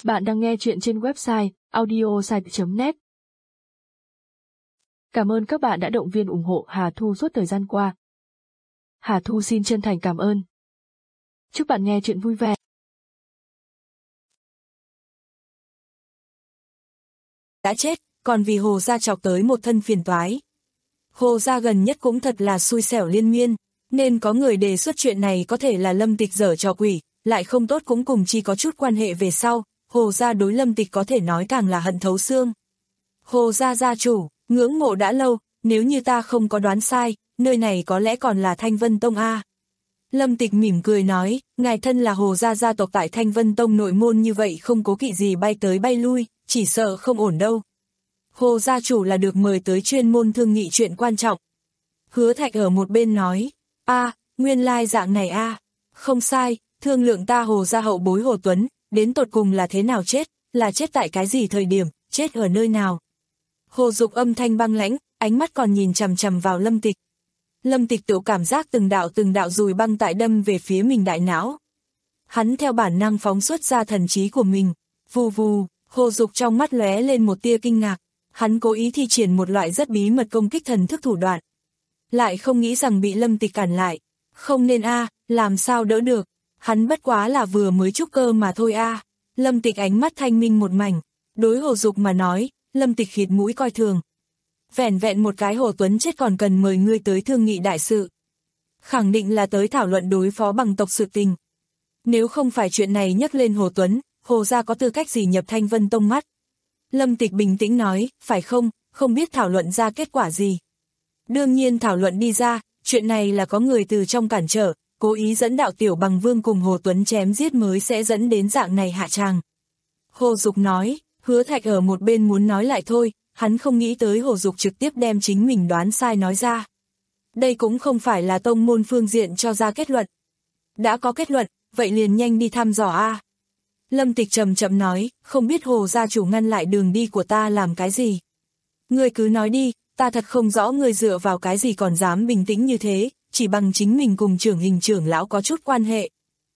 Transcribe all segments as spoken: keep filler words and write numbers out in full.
Bạn đang nghe chuyện trên website audiosite chấm net. Cảm ơn các bạn đã động viên ủng hộ Hà Thu suốt thời gian qua. Hà Thu xin chân thành cảm ơn. Chúc bạn nghe chuyện vui vẻ. Đã chết, còn vì Hồ gia chọc tới một thân phiền toái. Hồ gia gần nhất cũng thật là xui xẻo liên miên, nên có người đề xuất chuyện này có thể là Lâm Tịch giở trò quỷ, lại không tốt cũng cùng chi có chút quan hệ về sau. Hồ gia đối Lâm Tịch có thể nói càng là hận thấu xương. Hồ gia gia chủ, ngưỡng mộ đã lâu, nếu như ta không có đoán sai, nơi này có lẽ còn là Thanh Vân Tông a. Lâm Tịch mỉm cười nói, ngài thân là Hồ gia gia tộc tại Thanh Vân Tông nội môn như vậy không cố kỵ gì bay tới bay lui, chỉ sợ không ổn đâu. Hồ gia chủ là được mời tới chuyên môn thương nghị chuyện quan trọng. Hứa Thạch ở một bên nói, a, nguyên lai dạng này a, không sai, thương lượng ta Hồ gia hậu bối Hồ Tuấn, đến tột cùng là thế nào chết, là chết tại cái gì thời điểm, chết ở nơi nào. Hồ Dục âm thanh băng lãnh, ánh mắt còn nhìn chằm chằm vào Lâm Tịch. Lâm Tịch tự cảm giác từng đạo từng đạo dùi băng tại đâm về phía mình đại não. Hắn theo bản năng phóng xuất ra thần trí của mình, vù vù, Hồ Dục trong mắt lóe lên một tia kinh ngạc, hắn cố ý thi triển một loại rất bí mật công kích thần thức thủ đoạn. Lại không nghĩ rằng bị Lâm Tịch cản lại, không nên a, làm sao đỡ được. Hắn bất quá là vừa mới trúc cơ mà thôi a. À. Lâm Tịch ánh mắt thanh minh một mảnh, đối Hồ Dục mà nói, Lâm Tịch khịt mũi coi thường. Vẻn vẹn một cái Hồ Tuấn chết còn cần mời ngươi tới thương nghị đại sự. Khẳng định là tới thảo luận đối phó bằng tộc sự tình. Nếu không phải chuyện này nhắc lên Hồ Tuấn, Hồ gia có tư cách gì nhập Thanh Vân Tông mắt? Lâm Tịch bình tĩnh nói, phải không, không biết thảo luận ra kết quả gì. Đương nhiên thảo luận đi ra, chuyện này là có người từ trong cản trở, cố ý dẫn đạo Tiểu Bằng Vương cùng Hồ Tuấn chém giết mới sẽ dẫn đến dạng này hạ tràng. Hồ Dục nói, Hứa Thạch ở một bên muốn nói lại thôi, hắn không nghĩ tới Hồ Dục trực tiếp đem chính mình đoán sai nói ra. Đây cũng không phải là tông môn phương diện cho ra kết luận. Đã có kết luận, vậy liền nhanh đi thăm dò a. Lâm Tịch chậm chậm nói, không biết Hồ gia chủ ngăn lại đường đi của ta làm cái gì. Ngươi cứ nói đi, ta thật không rõ ngươi dựa vào cái gì còn dám bình tĩnh như thế. Chỉ bằng chính mình cùng trưởng hình trưởng lão có chút quan hệ.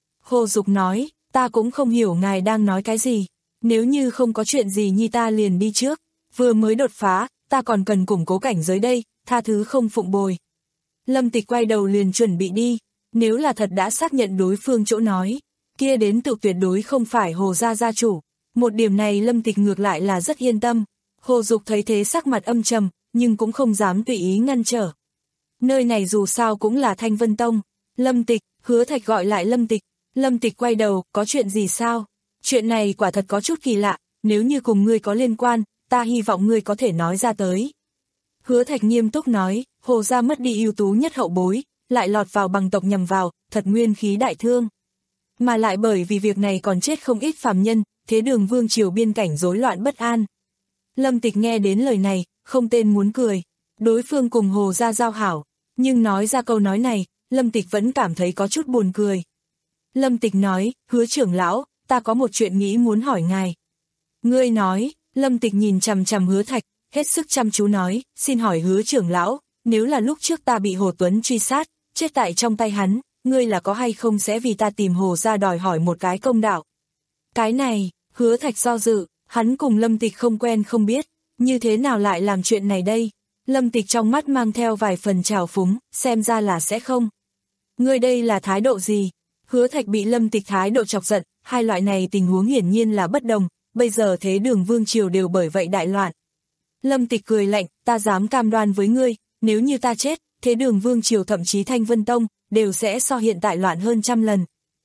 Hồ Dục nói, ta cũng không hiểu ngài đang nói cái gì, nếu như không có chuyện gì nhi ta liền đi trước, vừa mới đột phá, ta còn cần củng cố cảnh giới đây, tha thứ không phụng bồi. Lâm Tịch quay đầu liền chuẩn bị đi, nếu là thật đã xác nhận đối phương chỗ nói, kia đến tự tuyệt đối không phải Hồ gia gia chủ, một điểm này Lâm Tịch ngược lại là rất yên tâm. Hồ Dục thấy thế sắc mặt âm trầm, nhưng cũng không dám tùy ý ngăn trở. Nơi này dù sao cũng là Thanh Vân Tông. Lâm Tịch, Hứa Thạch gọi lại Lâm Tịch. Lâm Tịch quay đầu, có chuyện gì sao? Chuyện này quả thật có chút kỳ lạ, nếu như cùng ngươi có liên quan, ta hy vọng ngươi có thể nói ra tới. Hứa Thạch nghiêm túc nói, Hồ gia mất đi ưu tú nhất hậu bối, lại lọt vào bằng tộc nhằm vào, thật nguyên khí đại thương. Mà lại bởi vì việc này còn chết không ít phàm nhân, thế đường vương triều biên cảnh rối loạn bất an. Lâm Tịch nghe đến lời này, không tên muốn cười. Đối phương cùng Hồ gia giao hảo, nhưng nói ra câu nói này, Lâm Tịch vẫn cảm thấy có chút buồn cười. Lâm Tịch nói, Hứa trưởng lão, ta có một chuyện nghĩ muốn hỏi ngài. Ngươi nói, Lâm Tịch nhìn chằm chằm Hứa Thạch, hết sức chăm chú nói, xin hỏi Hứa trưởng lão, nếu là lúc trước ta bị Hồ Tuấn truy sát, chết tại trong tay hắn, ngươi là có hay không sẽ vì ta tìm Hồ gia đòi hỏi một cái công đạo. Cái này, Hứa Thạch do dự, hắn cùng Lâm Tịch không quen không biết, như thế nào lại làm chuyện này đây? Lâm Tịch trong mắt mang theo vài phần trào phúng, xem ra là sẽ không. Ngươi đây là thái độ gì? Hứa Thạch bị Lâm Tịch thái độ chọc giận, hai loại này tình huống hiển nhiên là bất đồng, bây giờ thế đường vương triều đều bởi vậy đại loạn. Lâm Tịch cười lạnh, ta dám cam đoan với ngươi, nếu như ta chết, thế đường vương triều thậm chí Thanh Vân Tông, đều sẽ so hiện tại loạn hơn trăm lần.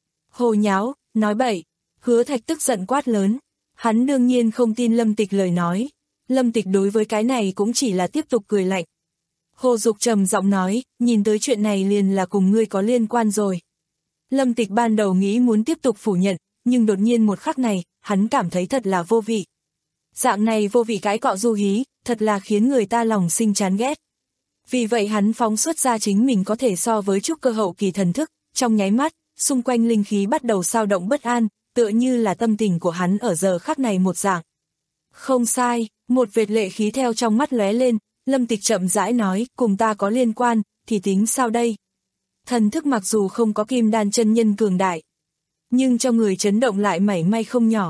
Hồ nháo, nói bậy, Hứa Thạch tức giận quát lớn, hắn đương nhiên không tin Lâm Tịch lời nói. Lâm Tịch đối với cái này cũng chỉ là tiếp tục cười lạnh. Hồ Dục trầm giọng nói, nhìn tới chuyện này liền là cùng ngươi có liên quan rồi. Lâm Tịch ban đầu nghĩ muốn tiếp tục phủ nhận, nhưng đột nhiên một khắc này, hắn cảm thấy thật là vô vị. Dạng này vô vị cái cọ du hí, thật là khiến người ta lòng sinh chán ghét. Vì vậy hắn phóng xuất ra chính mình có thể so với trúc cơ hậu kỳ thần thức, trong nháy mắt, xung quanh linh khí bắt đầu xao động bất an, tựa như là tâm tình của hắn ở giờ khắc này một dạng. Không sai, một vệt lệ khí theo trong mắt lóe lên, Lâm Tịch chậm rãi nói, cùng ta có liên quan, thì tính sao đây? Thần thức mặc dù không có kim đan chân nhân cường đại, nhưng cho người chấn động lại mảy may không nhỏ.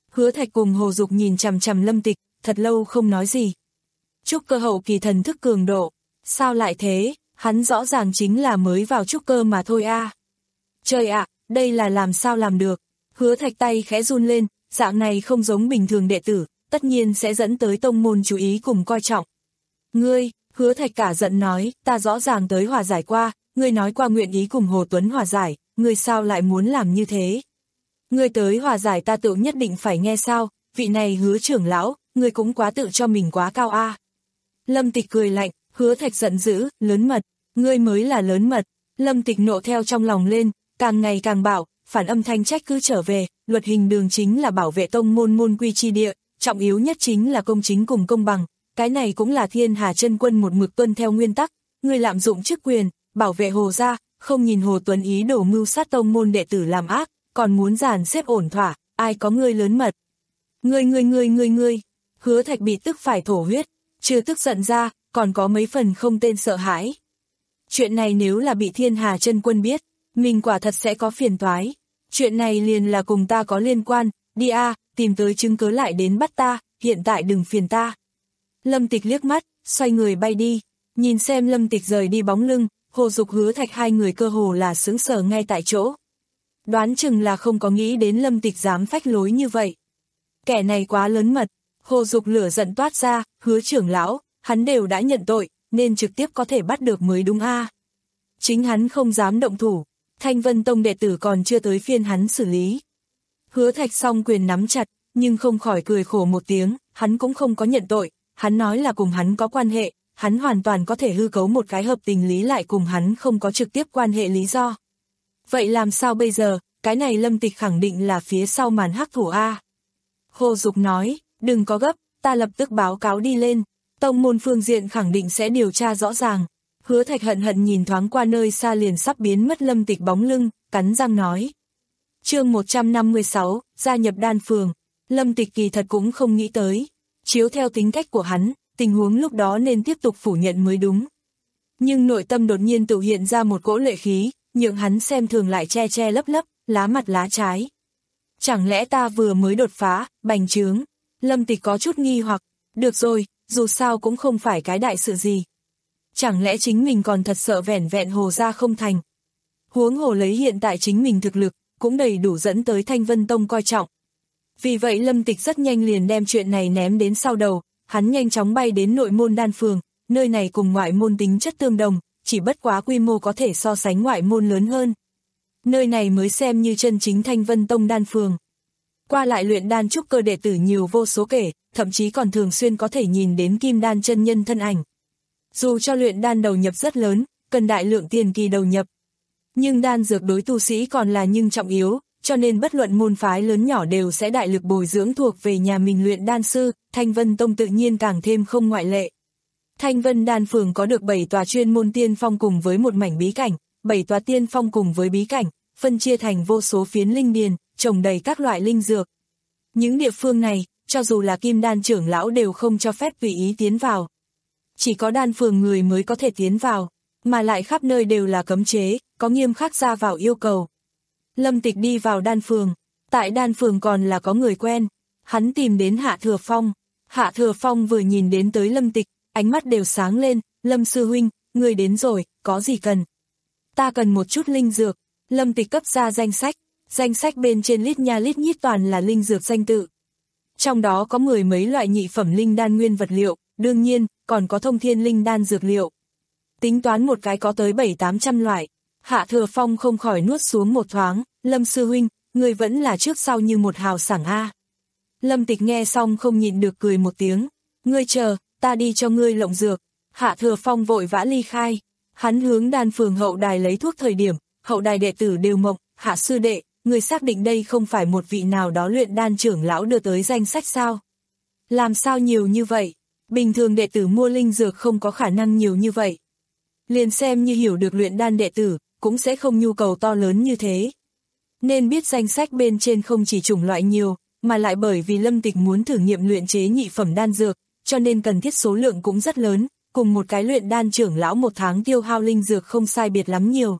Hứa Thạch cùng Hồ Dục nhìn chằm chằm Lâm Tịch, thật lâu không nói gì. Trúc cơ hậu kỳ thần thức cường độ, sao lại thế, hắn rõ ràng chính là mới vào trúc cơ mà thôi a. À. Trời ạ, đây là làm sao làm được. Hứa Thạch tay khẽ run lên, dạng này không giống bình thường đệ tử, tất nhiên sẽ dẫn tới tông môn chú ý cùng coi trọng. Ngươi, Hứa Thạch cả giận nói, ta rõ ràng tới hòa giải qua, ngươi nói qua nguyện ý cùng Hồ Tuấn hòa giải, ngươi sao lại muốn làm như thế? Ngươi tới hòa giải ta tự nhất định phải nghe sao, vị này Hứa trưởng lão, ngươi cũng quá tự cho mình quá cao a. À. Lâm Tịch cười lạnh, Hứa Thạch giận dữ, lớn mật, ngươi mới là lớn mật. Lâm Tịch nộ theo trong lòng lên, càng ngày càng bảo, phản âm thanh trách cứ trở về, luật hình đường chính là bảo vệ tông môn môn quy chi địa, trọng yếu nhất chính là công chính cùng công bằng, cái này cũng là Thiên Hà Chân Quân một mực tuân theo nguyên tắc, ngươi lạm dụng chức quyền, bảo vệ Hồ gia, không nhìn Hồ Tuấn ý đồ mưu sát tông môn đệ tử làm ác, còn muốn dàn xếp ổn thỏa, ai có ngươi lớn mật. Ngươi ngươi ngươi ngươi ngươi, Hứa Thạch bị tức phải thổ huyết, chưa tức giận ra, còn có mấy phần không tên sợ hãi. Chuyện này nếu là bị Thiên Hà Chân Quân biết, mình quả thật sẽ có phiền toái. Chuyện này liền là cùng ta có liên quan, đi a, tìm tới chứng cứ lại đến bắt ta, hiện tại đừng phiền ta. Lâm Tịch liếc mắt, xoay người bay đi, nhìn xem Lâm Tịch rời đi bóng lưng, Hồ Dục Hứa Thạch hai người cơ hồ là sững sờ ngay tại chỗ. Đoán chừng là không có nghĩ đến Lâm Tịch dám phách lối như vậy. Kẻ này quá lớn mật, Hồ Dục lửa giận toát ra, Hứa trưởng lão, hắn đều đã nhận tội, nên trực tiếp có thể bắt được mới đúng a. À. Chính hắn không dám động thủ, Thanh Vân Tông đệ tử còn chưa tới phiên hắn xử lý. Hứa Thạch song quyền nắm chặt, nhưng không khỏi cười khổ một tiếng, hắn cũng không có nhận tội, hắn nói là cùng hắn có quan hệ, hắn hoàn toàn có thể hư cấu một cái hợp tình lý lại cùng hắn không có trực tiếp quan hệ lý do. Vậy làm sao bây giờ, cái này Lâm Tịch khẳng định là phía sau màn hắc thủ a. Hồ Dục nói, đừng có gấp, ta lập tức báo cáo đi lên, tông môn phương diện khẳng định sẽ điều tra rõ ràng. Hứa Thạch hận hận nhìn thoáng qua nơi xa liền sắp biến mất Lâm Tịch bóng lưng, cắn răng nói. Chương một trăm năm mươi sáu, gia nhập đan phường. Lâm Tịch kỳ thật cũng không nghĩ tới. Chiếu theo tính cách của hắn, tình huống lúc đó nên tiếp tục phủ nhận mới đúng. Nhưng nội tâm đột nhiên tự hiện ra một cỗ lệ khí, nhượng hắn xem thường lại che che lấp lấp, lá mặt lá trái. Chẳng lẽ ta vừa mới đột phá, bành trướng? Lâm Tịch có chút nghi hoặc, được rồi, dù sao cũng không phải cái đại sự gì. Chẳng lẽ chính mình còn thật sợ vẻn vẹn Hồ gia không thành? Huống hồ lấy hiện tại chính mình thực lực, cũng đầy đủ dẫn tới Thanh Vân Tông coi trọng. Vì vậy Lâm Tịch rất nhanh liền đem chuyện này ném đến sau đầu, hắn nhanh chóng bay đến nội môn đan phường, nơi này cùng ngoại môn tính chất tương đồng, chỉ bất quá quy mô có thể so sánh ngoại môn lớn hơn. Nơi này mới xem như chân chính Thanh Vân Tông đan phường. Qua lại luyện đan trúc cơ đệ tử nhiều vô số kể, thậm chí còn thường xuyên có thể nhìn đến kim đan chân nhân thân ảnh. Dù cho luyện đan đầu nhập rất lớn, cần đại lượng tiền kỳ đầu nhập. Nhưng đan dược đối tu sĩ còn là nhưng trọng yếu, cho nên bất luận môn phái lớn nhỏ đều sẽ đại lực bồi dưỡng thuộc về nhà mình luyện đan sư, Thanh Vân Tông tự nhiên càng thêm không ngoại lệ. Thanh Vân đan phường có được bảy tòa chuyên môn tiên phong cùng với một mảnh bí cảnh, bảy tòa tiên phong cùng với bí cảnh, phân chia thành vô số phiến linh điền, trồng đầy các loại linh dược. Những địa phương này, cho dù là kim đan trưởng lão đều không cho phép tùy ý tiến vào. Chỉ có đan phường người mới có thể tiến vào, mà lại khắp nơi đều là cấm chế, có nghiêm khắc ra vào yêu cầu. Lâm Tịch đi vào đan phường, tại đan phường còn là có người quen, hắn tìm đến Hạ Thừa Phong. Hạ Thừa Phong vừa nhìn đến tới Lâm Tịch, ánh mắt đều sáng lên, Lâm sư huynh, người đến rồi, có gì cần? Ta cần một chút linh dược. Lâm Tịch cấp ra danh sách, danh sách bên trên lít nha lít nhít toàn là linh dược danh tự. Trong đó có mười mấy loại nhị phẩm linh đan nguyên vật liệu, đương nhiên, còn có thông thiên linh đan dược liệu. Tính toán một cái có tới bảy tám trăm loại. Hạ Thừa Phong không khỏi nuốt xuống một thoáng, Lâm sư huynh, người vẫn là trước sau như một hào sảng a. Lâm Tịch nghe xong không nhịn được cười một tiếng, ngươi chờ, ta đi cho ngươi lộng dược. Hạ Thừa Phong vội vã ly khai, hắn hướng đan phường hậu đài lấy thuốc thời điểm, hậu đài đệ tử đều mộng, Hạ sư đệ, người xác định đây không phải một vị nào đó luyện đan trưởng lão đưa tới danh sách sao? Làm sao nhiều như vậy? Bình thường đệ tử mua linh dược không có khả năng nhiều như vậy. Liền xem như hiểu được luyện đan đệ tử, cũng sẽ không nhu cầu to lớn như thế. Nên biết danh sách bên trên không chỉ chủng loại nhiều, mà lại bởi vì Lâm Tịch muốn thử nghiệm luyện chế nhị phẩm đan dược, cho nên cần thiết số lượng cũng rất lớn, cùng một cái luyện đan trưởng lão một tháng tiêu hao linh dược không sai biệt lắm nhiều.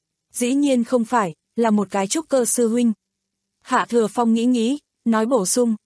Dĩ nhiên không phải, là một cái trúc cơ sư huynh. Hạ Thừa Phong nghĩ nghĩ, nói bổ sung,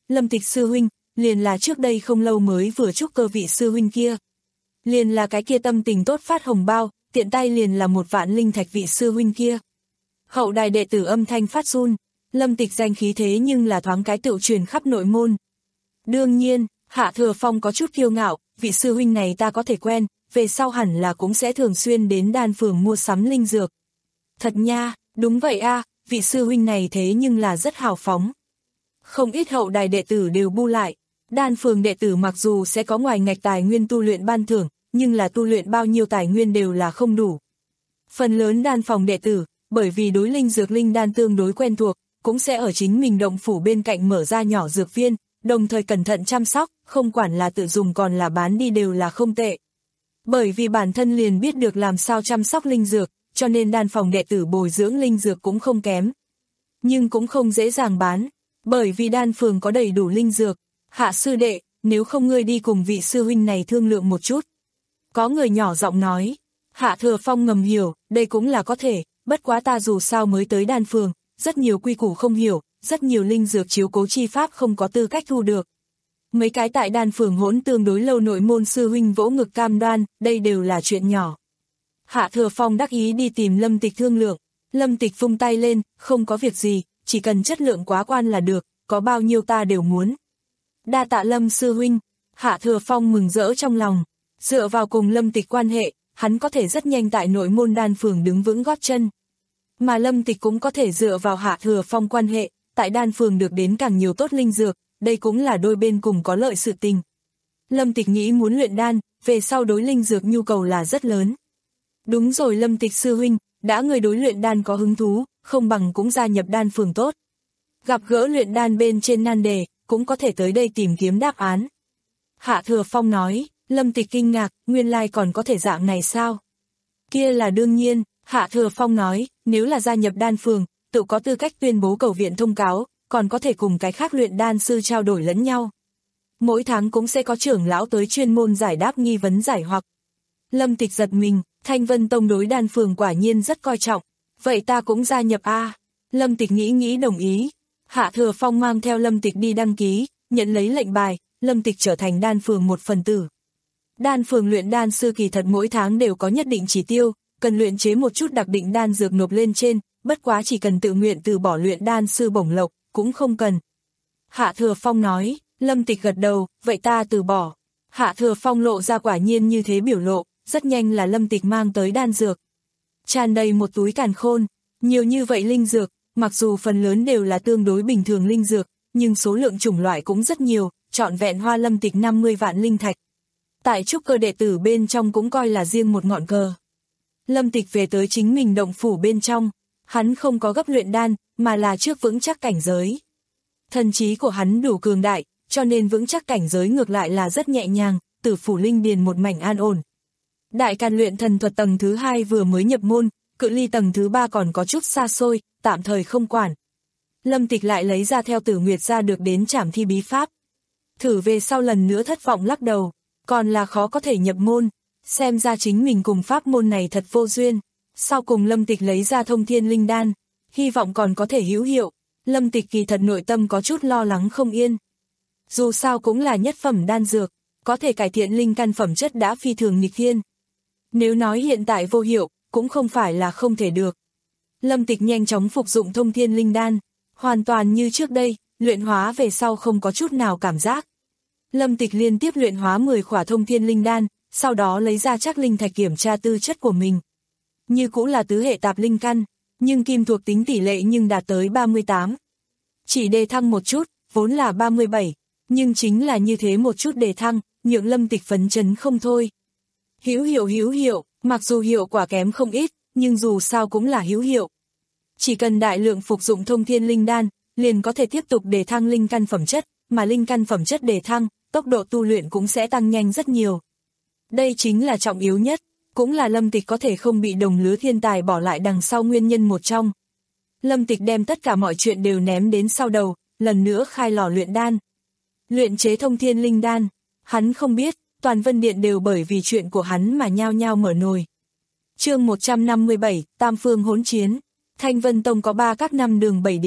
Lâm Tịch sư huynh, liền là trước đây không lâu mới vừa chúc cơ vị sư huynh kia. Liền là cái kia tâm tình tốt phát hồng bao, tiện tay liền là một vạn linh thạch vị sư huynh kia. Hậu đài đệ tử âm thanh phát run, Lâm Tịch danh khí thế nhưng là thoáng cái tựu truyền khắp nội môn. Đương nhiên, Hạ Thừa Phong có chút kiêu ngạo, vị sư huynh này ta có thể quen, về sau hẳn là cũng sẽ thường xuyên đến đan phường mua sắm linh dược. Thật nha, đúng vậy a, vị sư huynh này thế nhưng là rất hào phóng. Không ít hậu đài đệ tử đều bu lại, đan phường đệ tử mặc dù sẽ có ngoài ngạch tài nguyên tu luyện ban thưởng, nhưng là tu luyện bao nhiêu tài nguyên đều là không đủ. Phần lớn đan phòng đệ tử, bởi vì đối linh dược linh đan tương đối quen thuộc, cũng sẽ ở chính mình động phủ bên cạnh mở ra nhỏ dược viên, đồng thời cẩn thận chăm sóc, không quản là tự dùng còn là bán đi đều là không tệ. Bởi vì bản thân liền biết được làm sao chăm sóc linh dược, cho nên đan phòng đệ tử bồi dưỡng linh dược cũng không kém. Nhưng cũng không dễ dàng bán, bởi vì đan phường có đầy đủ linh dược. Hạ sư đệ, nếu không ngươi đi cùng vị sư huynh này thương lượng một chút. Có người nhỏ giọng nói, Hạ Thừa Phong ngầm hiểu, đây cũng là có thể, bất quá ta dù sao mới tới đan phường, rất nhiều quy củ không hiểu, rất nhiều linh dược chiếu cố chi pháp không có tư cách thu được. Mấy cái tại đan phường hỗn tương đối lâu nội môn sư huynh vỗ ngực cam đoan, đây đều là chuyện nhỏ. Hạ Thừa Phong đắc ý đi tìm Lâm Tịch thương lượng, Lâm Tịch vung tay lên, không có việc gì, chỉ cần chất lượng quá quan là được, có bao nhiêu ta đều muốn. Đa tạ Lâm sư huynh, Hạ Thừa Phong mừng rỡ trong lòng, dựa vào cùng Lâm Tịch quan hệ, hắn có thể rất nhanh tại nội môn đan phường đứng vững gót chân. Mà Lâm Tịch cũng có thể dựa vào Hạ Thừa Phong quan hệ, tại đan phường được đến càng nhiều tốt linh dược, đây cũng là đôi bên cùng có lợi sự tình. Lâm Tịch nghĩ muốn luyện đan, về sau đối linh dược nhu cầu là rất lớn. Đúng rồi Lâm Tịch sư huynh, đã người đối luyện đan có hứng thú, không bằng cũng gia nhập đan phường tốt. Gặp gỡ luyện đan bên trên nan đề, cũng có thể tới đây tìm kiếm đáp án. Hạ Thừa Phong nói, Lâm Tịch kinh ngạc, nguyên lai còn có thể dạng này sao? Kia là đương nhiên, Hạ Thừa Phong nói, nếu là gia nhập đan phường, tự có tư cách tuyên bố cầu viện thông cáo, còn có thể cùng cái khác luyện đan sư trao đổi lẫn nhau. Mỗi tháng cũng sẽ có trưởng lão tới chuyên môn giải đáp nghi vấn giải hoặc. Lâm Tịch giật mình, Thanh Vân Tông đối đan phường quả nhiên rất coi trọng, vậy ta cũng gia nhập a. Lâm Tịch nghĩ nghĩ đồng ý. Hạ Thừa Phong mang theo Lâm Tịch đi đăng ký, nhận lấy lệnh bài, Lâm Tịch trở thành đan phường một phần tử. Đan phường luyện đan sư kỳ thật mỗi tháng đều có nhất định chỉ tiêu, cần luyện chế một chút đặc định đan dược nộp lên trên, bất quá chỉ cần tự nguyện từ bỏ luyện đan sư bổng lộc, cũng không cần. Hạ Thừa Phong nói, Lâm Tịch gật đầu, vậy ta từ bỏ. Hạ Thừa Phong lộ ra quả nhiên như thế biểu lộ, rất nhanh là Lâm Tịch mang tới đan dược. Tràn đầy một túi càn khôn, nhiều như vậy linh dược, mặc dù phần lớn đều là tương đối bình thường linh dược, nhưng số lượng chủng loại cũng rất nhiều, trọn vẹn hoa Lâm Tịch năm mươi vạn linh thạch. Tại trúc cơ đệ tử bên trong cũng coi là riêng một ngọn cờ. Lâm Tịch về tới chính mình động phủ bên trong, hắn không có gấp luyện đan, mà là trước vững chắc cảnh giới. Thần trí của hắn đủ cường đại, cho nên vững chắc cảnh giới ngược lại là rất nhẹ nhàng, tử phủ linh điền một mảnh an ổn. Đại Càn luyện thần thuật tầng thứ hai vừa mới nhập môn, cự ly tầng thứ ba còn có chút xa xôi, tạm thời không quản. Lâm Tịch lại lấy ra theo Tử Nguyệt ra được đến trảm thi bí pháp. Thử về sau lần nữa thất vọng lắc đầu, còn là khó có thể nhập môn, xem ra chính mình cùng pháp môn này thật vô duyên. Sau cùng Lâm Tịch lấy ra thông thiên linh đan, hy vọng còn có thể hữu hiệu. Lâm Tịch kỳ thật nội tâm có chút lo lắng không yên. Dù sao cũng là nhất phẩm đan dược, có thể cải thiện linh căn phẩm chất đã phi thường nghịch thiên. Nếu nói hiện tại vô hiệu, cũng không phải là không thể được. Lâm Tịch nhanh chóng phục dụng thông thiên linh đan, hoàn toàn như trước đây, luyện hóa về sau không có chút nào cảm giác. Lâm Tịch liên tiếp luyện hóa mười khỏa thông thiên linh đan, sau đó lấy ra chắc linh thạch kiểm tra tư chất của mình. Như cũng là tứ hệ tạp linh căn, nhưng kim thuộc tính tỷ lệ nhưng đạt tới ba mươi tám. Chỉ đề thăng một chút, vốn là ba mươi bảy, nhưng chính là như thế một chút đề thăng, nhượng Lâm Tịch phấn chấn không thôi. Hữu hiệu hữu hiệu, mặc dù hiệu quả kém không ít, nhưng dù sao cũng là hữu hiệu. Chỉ cần đại lượng phục dụng thông thiên linh đan, liền có thể tiếp tục đề thăng linh căn phẩm chất, mà linh căn phẩm chất đề thăng, tốc độ tu luyện cũng sẽ tăng nhanh rất nhiều. Đây chính là trọng yếu nhất, cũng là Lâm Tịch có thể không bị đồng lứa thiên tài bỏ lại đằng sau nguyên nhân một trong. Lâm Tịch đem tất cả mọi chuyện đều ném đến sau đầu, lần nữa khai lò luyện đan. Luyện chế thông thiên linh đan, hắn không biết, toàn Vân Điện đều bởi vì chuyện của hắn mà nhao nhao mở nồi. Chương một trăm năm mươi bảy, Tam Phương hỗn chiến. Thanh Vân Tông có ba các năm đường bảy điện,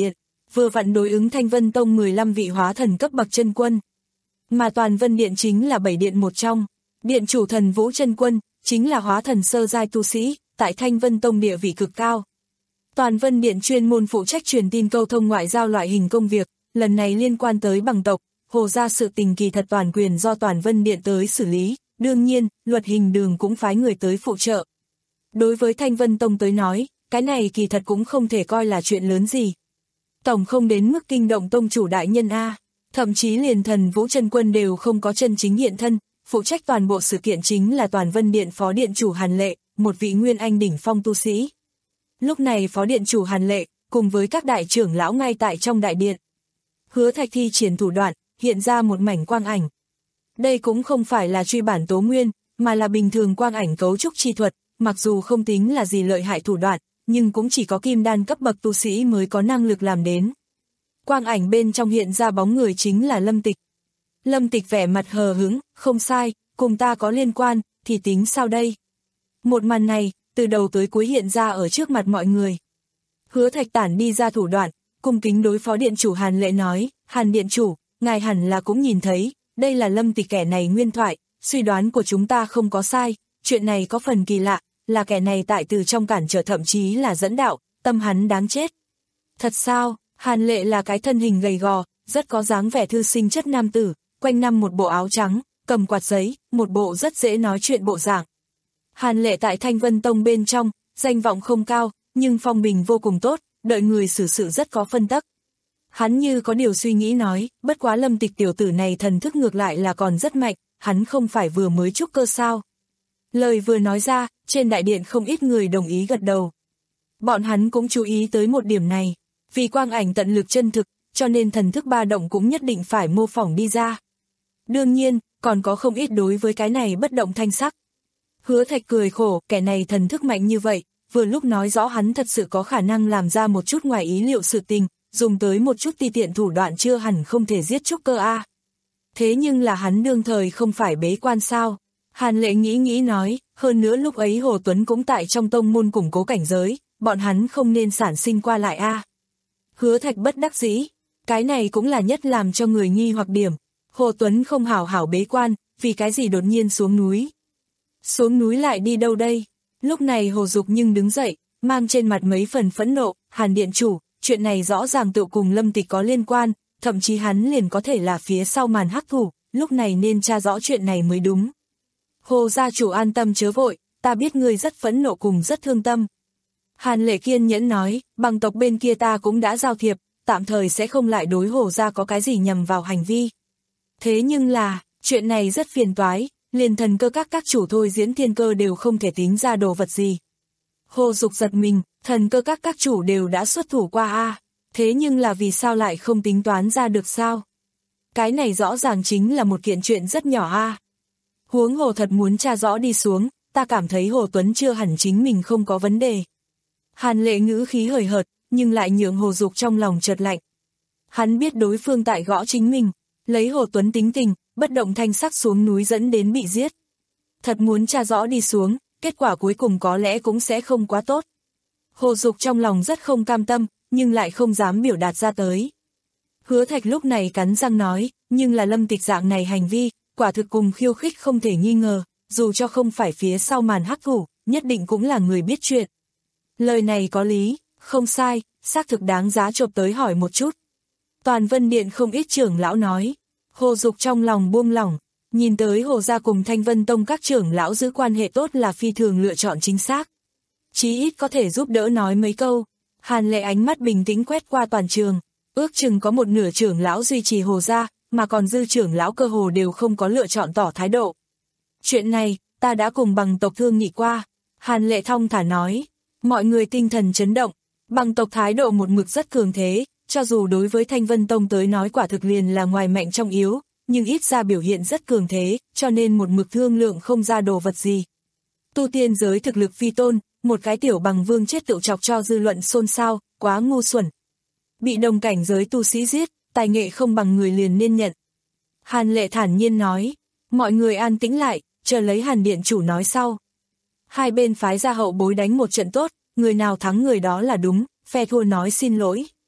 vừa vặn đối ứng Thanh Vân Tông mười lăm vị hóa thần cấp bậc chân quân. Mà Toàn Vân Điện chính là bảy điện một trong, điện chủ Thần Vũ chân quân, chính là hóa thần sơ giai tu sĩ, tại Thanh Vân Tông địa vị cực cao. Toàn Vân Điện chuyên môn phụ trách truyền tin câu thông ngoại giao loại hình công việc, lần này liên quan tới bằng tộc, Hồ gia sự tình kỳ thật toàn quyền do Toàn Vân Điện tới xử lý, đương nhiên, luật hình đường cũng phái người tới phụ trợ. Đối với Thanh Vân Tông tới nói, cái này kỳ thật cũng không thể coi là chuyện lớn gì. Tổng không đến mức kinh động tông chủ đại nhân A, thậm chí liền Thần Vũ chân quân đều không có chân chính hiện thân, phụ trách toàn bộ sự kiện chính là Toàn Vân Điện phó điện chủ Hàn Lệ, một vị nguyên anh đỉnh phong tu sĩ. Lúc này phó điện chủ Hàn Lệ, cùng với các đại trưởng lão ngay tại trong đại điện. Hứa Thạch thi triển thủ đoạn, hiện ra một mảnh quang ảnh. Đây cũng không phải là truy bản tố nguyên, mà là bình thường quang ảnh cấu trúc chi thuật, mặc dù không tính là gì lợi hại thủ đoạn, nhưng cũng chỉ có kim đan cấp bậc tu sĩ mới có năng lực làm đến. Quang ảnh bên trong hiện ra bóng người chính là Lâm Tịch. Lâm Tịch vẻ mặt hờ hững, không sai, cùng ta có liên quan, thì tính sao đây? Một màn này, từ đầu tới cuối hiện ra ở trước mặt mọi người. Hứa Thạch tản đi ra thủ đoạn, cung kính đối phó điện chủ Hàn Lệ nói, Hàn điện chủ, ngài hẳn là cũng nhìn thấy, đây là Lâm Tịch kẻ này nguyên thoại, suy đoán của chúng ta không có sai, chuyện này có phần kỳ lạ, là kẻ này tại từ trong cản trở thậm chí là dẫn đạo, tâm hắn đáng chết. Thật sao? Hàn Lệ là cái thân hình gầy gò, rất có dáng vẻ thư sinh chất nam tử, quanh năm một bộ áo trắng, cầm quạt giấy, một bộ rất dễ nói chuyện bộ dạng. Hàn Lệ tại Thanh Vân Tông bên trong, danh vọng không cao, nhưng phong bình vô cùng tốt, đợi người xử sự rất có phân tắc. Hắn như có điều suy nghĩ nói, bất quá Lâm Tịch tiểu tử này thần thức ngược lại là còn rất mạnh, hắn không phải vừa mới trúc cơ sao. Lời vừa nói ra, trên đại điện không ít người đồng ý gật đầu. Bọn hắn cũng chú ý tới một điểm này, vì quang ảnh tận lực chân thực, cho nên thần thức ba động cũng nhất định phải mô phỏng đi ra. Đương nhiên, còn có không ít đối với cái này bất động thanh sắc. Hứa Thạch cười khổ, kẻ này thần thức mạnh như vậy, vừa lúc nói rõ hắn thật sự có khả năng làm ra một chút ngoài ý liệu sự tình, dùng tới một chút ti tiện thủ đoạn chưa hẳn không thể giết trúc cơ a. Thế nhưng là hắn đương thời không phải bế quan sao? Hàn Lệ nghĩ nghĩ nói, hơn nữa lúc ấy Hồ Tuấn cũng tại trong tông môn củng cố cảnh giới, bọn hắn không nên sản sinh qua lại a. Hứa Thạch bất đắc dĩ, cái này cũng là nhất làm cho người nghi hoặc điểm. Hồ Tuấn không hảo hảo bế quan, vì cái gì đột nhiên xuống núi? Xuống núi lại đi đâu đây? Lúc này Hồ Dục nhưng đứng dậy, mang trên mặt mấy phần phẫn nộ, Hàn điện chủ, chuyện này rõ ràng tự cùng Lâm Tịch có liên quan, thậm chí hắn liền có thể là phía sau màn hắc thủ, lúc này nên tra rõ chuyện này mới đúng. Hồ gia chủ an tâm chớ vội, ta biết ngươi rất phẫn nộ cùng rất thương tâm. Hàn Lệ kiên nhẫn nói, bằng tộc bên kia ta cũng đã giao thiệp, tạm thời sẽ không lại đối Hồ gia có cái gì nhằm vào hành vi. Thế nhưng là, chuyện này rất phiền toái, liền thần cơ các các chủ thôi diễn thiên cơ đều không thể tính ra đồ vật gì. Hồ Dục giật mình, thần cơ các các chủ đều đã xuất thủ qua a, thế nhưng là vì sao lại không tính toán ra được sao? Cái này rõ ràng chính là một kiện chuyện rất nhỏ a. Huống hồ thật muốn tra rõ đi xuống, ta cảm thấy Hồ Tuấn chưa hẳn chính mình không có vấn đề. Hàn Lệ ngữ khí hời hợt, nhưng lại nhượng Hồ Dục trong lòng chợt lạnh. Hắn biết đối phương tại gõ chính mình, lấy Hồ Tuấn tính tình, bất động thanh sắc xuống núi dẫn đến bị giết. Thật muốn tra rõ đi xuống, kết quả cuối cùng có lẽ cũng sẽ không quá tốt. Hồ Dục trong lòng rất không cam tâm, nhưng lại không dám biểu đạt ra tới. Hứa Thạch lúc này cắn răng nói, nhưng là Lâm Tịch dạng này hành vi, quả thực cùng khiêu khích không thể nghi ngờ, dù cho không phải phía sau màn hắc thủ, nhất định cũng là người biết chuyện. Lời này có lý, không sai, xác thực đáng giá chộp tới hỏi một chút. Toàn Vân Điện không ít trưởng lão nói. Hồ Dục trong lòng buông lỏng, nhìn tới Hồ gia cùng Thanh Vân Tông các trưởng lão giữ quan hệ tốt là phi thường lựa chọn chính xác. Chí ít có thể giúp đỡ nói mấy câu. Hàn Lệ ánh mắt bình tĩnh quét qua toàn trường, ước chừng có một nửa trưởng lão duy trì Hồ gia, mà còn dư trưởng lão cơ hồ đều không có lựa chọn tỏ thái độ. Chuyện này, ta đã cùng bằng tộc thương nghị qua. Hàn Lệ thong thả nói, mọi người tinh thần chấn động, bằng tộc thái độ một mực rất cường thế. Cho dù đối với Thanh Vân Tông tới nói quả thực liền là ngoài mạnh trong yếu, nhưng ít ra biểu hiện rất cường thế, cho nên một mực thương lượng không ra đồ vật gì. Tu tiên giới thực lực phi tôn, một cái tiểu bằng vương chết tự chọc cho dư luận xôn xao, quá ngu xuẩn. Bị đồng cảnh giới tu sĩ giết, tài nghệ không bằng người liền nên nhận. Hàn Lệ thản nhiên nói, mọi người an tĩnh lại, chờ lấy Hàn điện chủ nói sau. Hai bên phái ra hậu bối đánh một trận tốt, người nào thắng người đó là đúng, phe thua nói xin lỗi.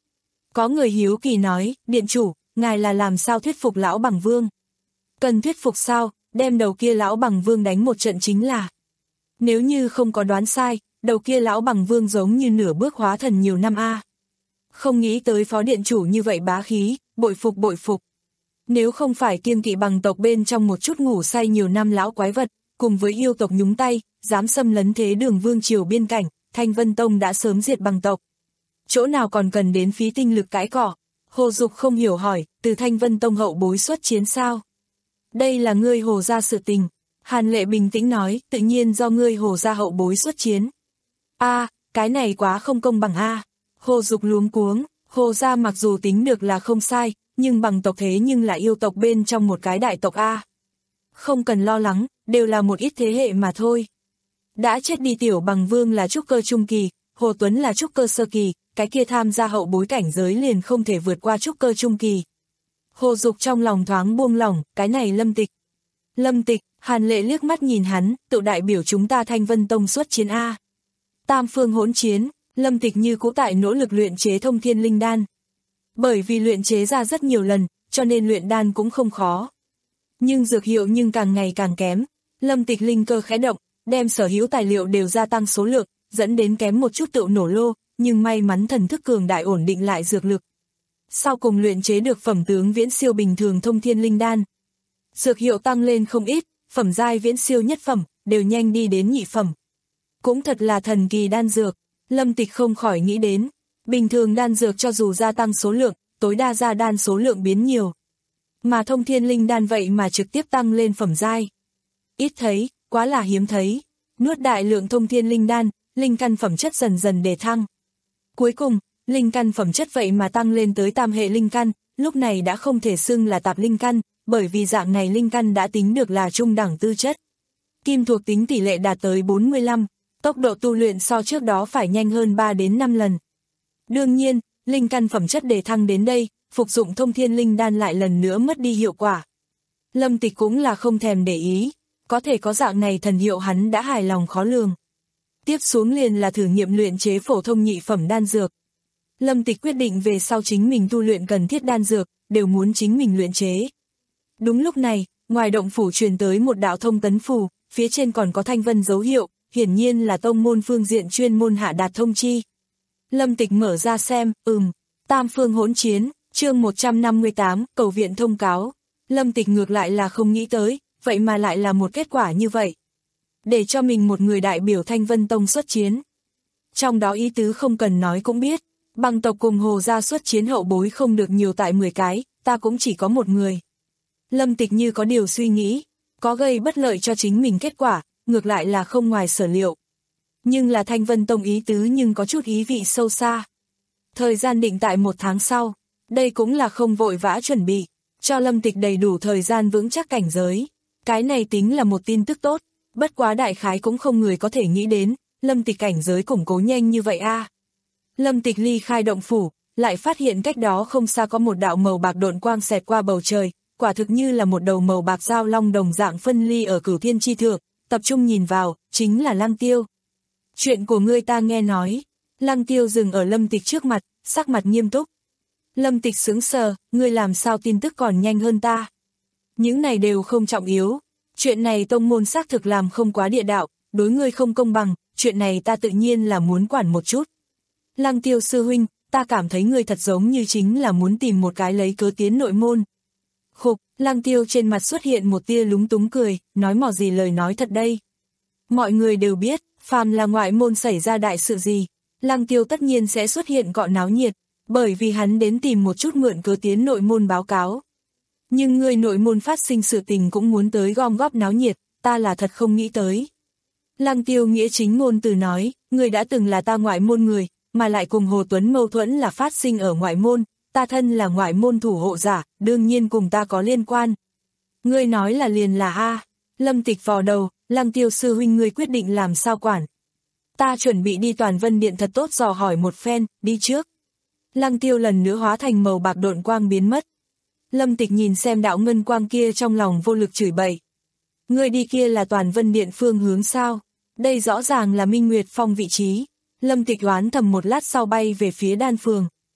Có người hiếu kỳ nói, điện chủ, ngài là làm sao thuyết phục lão bằng vương? Cần thuyết phục sao, đem đầu kia lão bằng vương đánh một trận chính là. Nếu như không có đoán sai, đầu kia lão bằng vương giống như nửa bước hóa thần nhiều năm a. Không nghĩ tới phó điện chủ như vậy bá khí, bội phục bội phục. Nếu không phải kiêng kỵ bằng tộc bên trong một chút ngủ say nhiều năm lão quái vật, cùng với yêu tộc nhúng tay, dám xâm lấn thế đường vương triều biên cảnh, Thanh Vân Tông đã sớm diệt bằng tộc. Chỗ nào còn cần đến phí tinh lực cãi cỏ? Hồ Dục không hiểu hỏi, từ Thanh Vân Tông hậu bối xuất chiến sao? Đây là ngươi Hồ gia sự tình. Hàn Lệ bình tĩnh nói, tự nhiên do ngươi Hồ gia hậu bối xuất chiến. A, cái này quá không công bằng a. Hồ Dục luống cuống, Hồ gia mặc dù tính được là không sai, nhưng bằng tộc thế nhưng là yêu tộc bên trong một cái đại tộc a. Không cần lo lắng, đều là một ít thế hệ mà thôi. Đã chết đi tiểu bằng vương là trúc cơ trung kỳ, Hồ Tuấn là trúc cơ sơ kỳ, cái kia tham gia hậu bối cảnh giới liền không thể vượt qua trúc cơ trung kỳ. Hồ Dục trong lòng thoáng buông lỏng, cái này Lâm Tịch. Lâm Tịch, Hàn Lệ liếc mắt nhìn hắn, tự đại biểu chúng ta Thanh Vân Tông xuất chiến A. Tam phương hỗn chiến, Lâm Tịch như cũ tại nỗ lực luyện chế thông thiên linh đan. Bởi vì luyện chế ra rất nhiều lần, cho nên luyện đan cũng không khó. Nhưng dược hiệu nhưng càng ngày càng kém, Lâm Tịch linh cơ khẽ động, đem sở hữu tài liệu đều gia tăng số lượng, dẫn đến kém một chút tựu nổ lô, nhưng may mắn thần thức cường đại ổn định lại dược lực. Sau cùng luyện chế được phẩm tướng viễn siêu bình thường thông thiên linh đan. Dược hiệu tăng lên không ít, phẩm giai viễn siêu nhất phẩm, đều nhanh đi đến nhị phẩm. Cũng thật là thần kỳ đan dược, Lâm Tịch không khỏi nghĩ đến. Bình thường đan dược cho dù gia tăng số lượng, tối đa ra đan số lượng biến nhiều. Mà thông thiên linh đan vậy mà trực tiếp tăng lên phẩm giai. Ít thấy, quá là hiếm thấy. Nuốt đại lượng thông thiên linh đan, linh căn phẩm chất dần dần đề thăng. Cuối cùng, linh căn phẩm chất vậy mà tăng lên tới tam hệ linh căn, lúc này đã không thể xưng là tạp linh căn, bởi vì dạng này linh căn đã tính được là trung đẳng tư chất. Kim thuộc tính tỷ lệ đạt tới bốn mươi lăm, tốc độ tu luyện so trước đó phải nhanh hơn ba đến năm lần. Đương nhiên, linh căn phẩm chất đề thăng đến đây, phục dụng thông thiên linh đan lại lần nữa mất đi hiệu quả. Lâm Tịch cũng là không thèm để ý, có thể có dạng này thần hiệu hắn đã hài lòng khó lường. Tiếp xuống liền là thử nghiệm luyện chế phổ thông nhị phẩm đan dược. Lâm Tịch quyết định về sau chính mình tu luyện cần thiết đan dược, đều muốn chính mình luyện chế. Đúng lúc này, ngoài động phủ truyền tới một đạo thông tấn phù, phía trên còn có thanh vân dấu hiệu, hiển nhiên là tông môn phương diện chuyên môn hạ đạt thông chi. Lâm Tịch mở ra xem, ừm, tam phương hỗn chiến, chương một trăm năm mươi tám, cầu viện thông cáo. Lâm Tịch ngược lại là không nghĩ tới, vậy mà lại là một kết quả như vậy. Để cho mình một người đại biểu Thanh Vân Tông xuất chiến. Trong đó ý tứ không cần nói cũng biết, bằng tộc cùng Hồ gia xuất chiến hậu bối không được nhiều tại mười cái, ta cũng chỉ có một người. Lâm Tịch như có điều suy nghĩ, có gây bất lợi cho chính mình kết quả, ngược lại là không ngoài sở liệu. Nhưng là Thanh Vân Tông ý tứ nhưng có chút ý vị sâu xa. Thời gian định tại một tháng sau, đây cũng là không vội vã chuẩn bị, cho Lâm Tịch đầy đủ thời gian vững chắc cảnh giới. Cái này tính là một tin tức tốt, bất quá đại khái cũng không người có thể nghĩ đến, Lâm Tịch cảnh giới củng cố nhanh như vậy a. Lâm Tịch ly khai động phủ, lại phát hiện cách đó không xa có một đạo màu bạc độn quang xẹt qua bầu trời, quả thực như là một đầu màu bạc dao long đồng dạng phân ly ở cửu thiên chi thượng, tập trung nhìn vào, chính là Lăng Tiêu. Chuyện của ngươi ta nghe nói. Lăng Tiêu dừng ở Lâm Tịch trước mặt, sắc mặt nghiêm túc. Lâm Tịch sững sờ, ngươi làm sao tin tức còn nhanh hơn ta. Những này đều không trọng yếu. Chuyện này tông môn xác thực làm không quá địa đạo, đối ngươi không công bằng, chuyện này ta tự nhiên là muốn quản một chút. Lăng Tiêu sư huynh, ta cảm thấy ngươi thật giống như chính là muốn tìm một cái lấy cớ tiến nội môn. Khục, Lăng Tiêu trên mặt xuất hiện một tia lúng túng cười, nói mò gì lời nói thật đây. Mọi người đều biết, phàm là ngoại môn xảy ra đại sự gì, Lăng Tiêu tất nhiên sẽ xuất hiện cọ náo nhiệt, bởi vì hắn đến tìm một chút mượn cớ tiến nội môn báo cáo. Nhưng người nội môn phát sinh sự tình cũng muốn tới gom góp náo nhiệt, ta là thật không nghĩ tới. Lăng Tiêu nghĩa chính ngôn từ nói, người đã từng là ta ngoại môn người, mà lại cùng Hồ Tuấn mâu thuẫn là phát sinh ở ngoại môn, ta thân là ngoại môn thủ hộ giả, đương nhiên cùng ta có liên quan. Ngươi nói là liền là a. Lâm Tịch vò đầu, Lăng Tiêu sư huynh ngươi quyết định làm sao quản. Ta chuẩn bị đi Toàn Vân Điện thật tốt dò hỏi một phen, đi trước. Lăng Tiêu lần nữa hóa thành màu bạc độn quang biến mất. Lâm Tịch nhìn xem đạo ngân quang kia trong lòng vô lực chửi bậy. Ngươi đi kia là Toàn Vân Điện phương hướng sao? Đây rõ ràng là Minh Nguyệt Phong vị trí. Lâm Tịch oán thầm một lát sau bay về phía đan phường.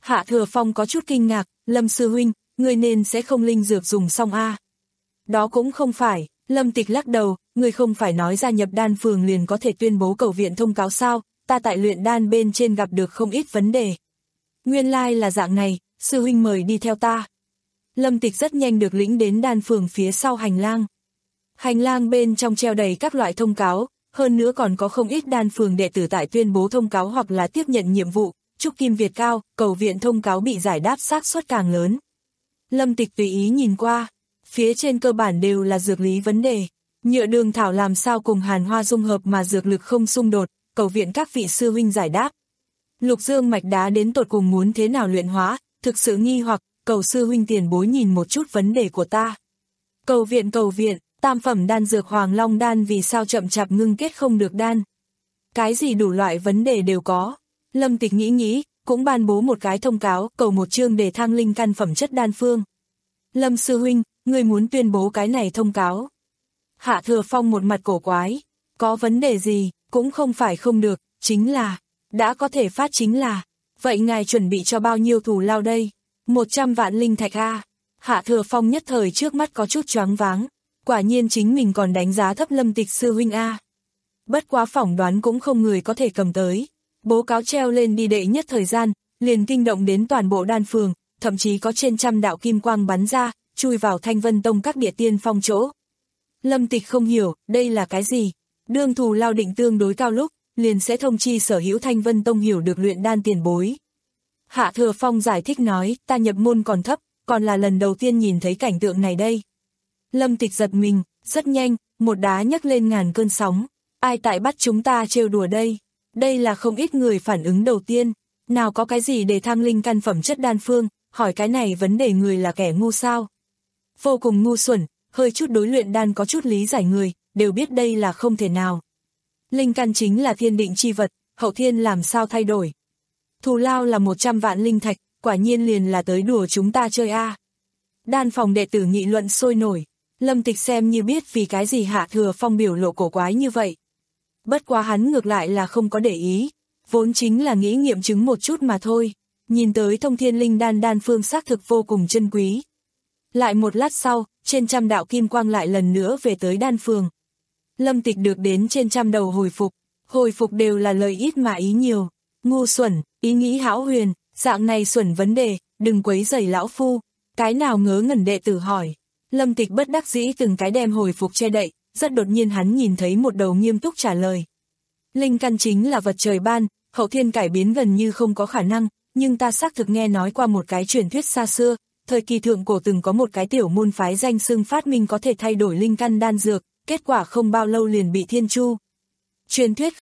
Hạ Thừa Phong có chút kinh ngạc, Lâm sư huynh, người nên sẽ không linh dược dùng xong a? Đó cũng không phải, Lâm Tịch lắc đầu, người không phải nói gia nhập đan phường liền có thể tuyên bố cầu viện thông cáo sao, ta tại luyện đan bên trên gặp được không ít vấn đề. Nguyên lai like là dạng này, sư huynh mời đi theo ta. Lâm Tịch rất nhanh được lĩnh đến đan phường phía sau hành lang. Hành lang bên trong treo đầy các loại thông cáo, hơn nữa còn có không ít đan phường đệ tử tại tuyên bố thông cáo hoặc là tiếp nhận nhiệm vụ, trúc kim Việt cao, cầu viện thông cáo bị giải đáp xác suất càng lớn. Lâm Tịch tùy ý nhìn qua, phía trên cơ bản đều là dược lý vấn đề, nhựa đường thảo làm sao cùng hàn hoa dung hợp mà dược lực không xung đột, cầu viện các vị sư huynh giải đáp. Lục dương mạch đá đến tột cùng muốn thế nào luyện hóa, thực sự nghi hoặc, cầu sư huynh tiền bối nhìn một chút vấn đề của ta. Cầu viện cầu viện, tam phẩm đan dược hoàng long đan vì sao chậm chạp ngưng kết không được đan. Cái gì đủ loại vấn đề đều có. Lâm Tịch nghĩ nghĩ, cũng ban bố một cái thông cáo, cầu một chương để thăng linh căn phẩm chất đan phương. Lâm sư huynh, người muốn tuyên bố cái này thông cáo. Hạ Thừa Phong một mặt cổ quái, có vấn đề gì, cũng không phải không được, chính là, đã có thể phát chính là, vậy ngài chuẩn bị cho bao nhiêu thù lao đây? một trăm vạn linh thạch a. Hạ Thừa Phong nhất thời trước mắt có chút choáng váng, quả nhiên chính mình còn đánh giá thấp Lâm Tịch sư huynh a. Bất quá phỏng đoán cũng không người có thể cầm tới. Bố cáo treo lên đi đệ nhất thời gian, liền kinh động đến toàn bộ đan phường, thậm chí có trên trăm đạo kim quang bắn ra, chui vào Thanh Vân Tông các địa tiên phong chỗ. Lâm Tịch không hiểu, đây là cái gì? Đương thù lao định tương đối cao lúc, liền sẽ thông chi sở hữu Thanh Vân Tông hiểu được luyện đan tiền bối. Hạ Thừa Phong giải thích nói, ta nhập môn còn thấp, còn là lần đầu tiên nhìn thấy cảnh tượng này đây. Lâm Tịch giật mình, rất nhanh, một đá nhấc lên ngàn cơn sóng. Ai tại bắt chúng ta trêu đùa đây? Đây là không ít người phản ứng đầu tiên. Nào có cái gì để thăng linh căn phẩm chất đan phương, hỏi cái này vấn đề người là kẻ ngu sao? Vô cùng ngu xuẩn, hơi chút đối luyện đan có chút lý giải người, đều biết đây là không thể nào. Linh căn chính là thiên định chi vật, hậu thiên làm sao thay đổi? Thù lao là một trăm vạn linh thạch, quả nhiên liền là tới đùa chúng ta chơi a. À. Đan phòng đệ tử nghị luận sôi nổi, Lâm Tịch xem như biết vì cái gì Hạ Thừa Phong biểu lộ cổ quái như vậy. Bất quá hắn ngược lại là không có để ý, vốn chính là nghĩ nghiệm chứng một chút mà thôi, nhìn tới thông thiên linh đan đan phương xác thực vô cùng chân quý. Lại một lát sau, trên trăm đạo kim quang lại lần nữa về tới đan phường. Lâm Tịch được đến trên trăm đầu hồi phục, hồi phục đều là lời ít mà ý nhiều, ngu xuẩn, ý nghĩ hão huyền, dạng này xuẩn vấn đề, đừng quấy rầy lão phu, cái nào ngớ ngẩn đệ tử hỏi. Lâm Tịch bất đắc dĩ từng cái đem hồi phục che đậy, rất đột nhiên hắn nhìn thấy một đầu nghiêm túc trả lời. Linh căn chính là vật trời ban, hậu thiên cải biến gần như không có khả năng, nhưng ta xác thực nghe nói qua một cái truyền thuyết xa xưa, thời kỳ thượng cổ từng có một cái tiểu môn phái danh xưng phát minh có thể thay đổi linh căn đan dược, kết quả không bao lâu liền bị thiên chu. Truyền thuyết.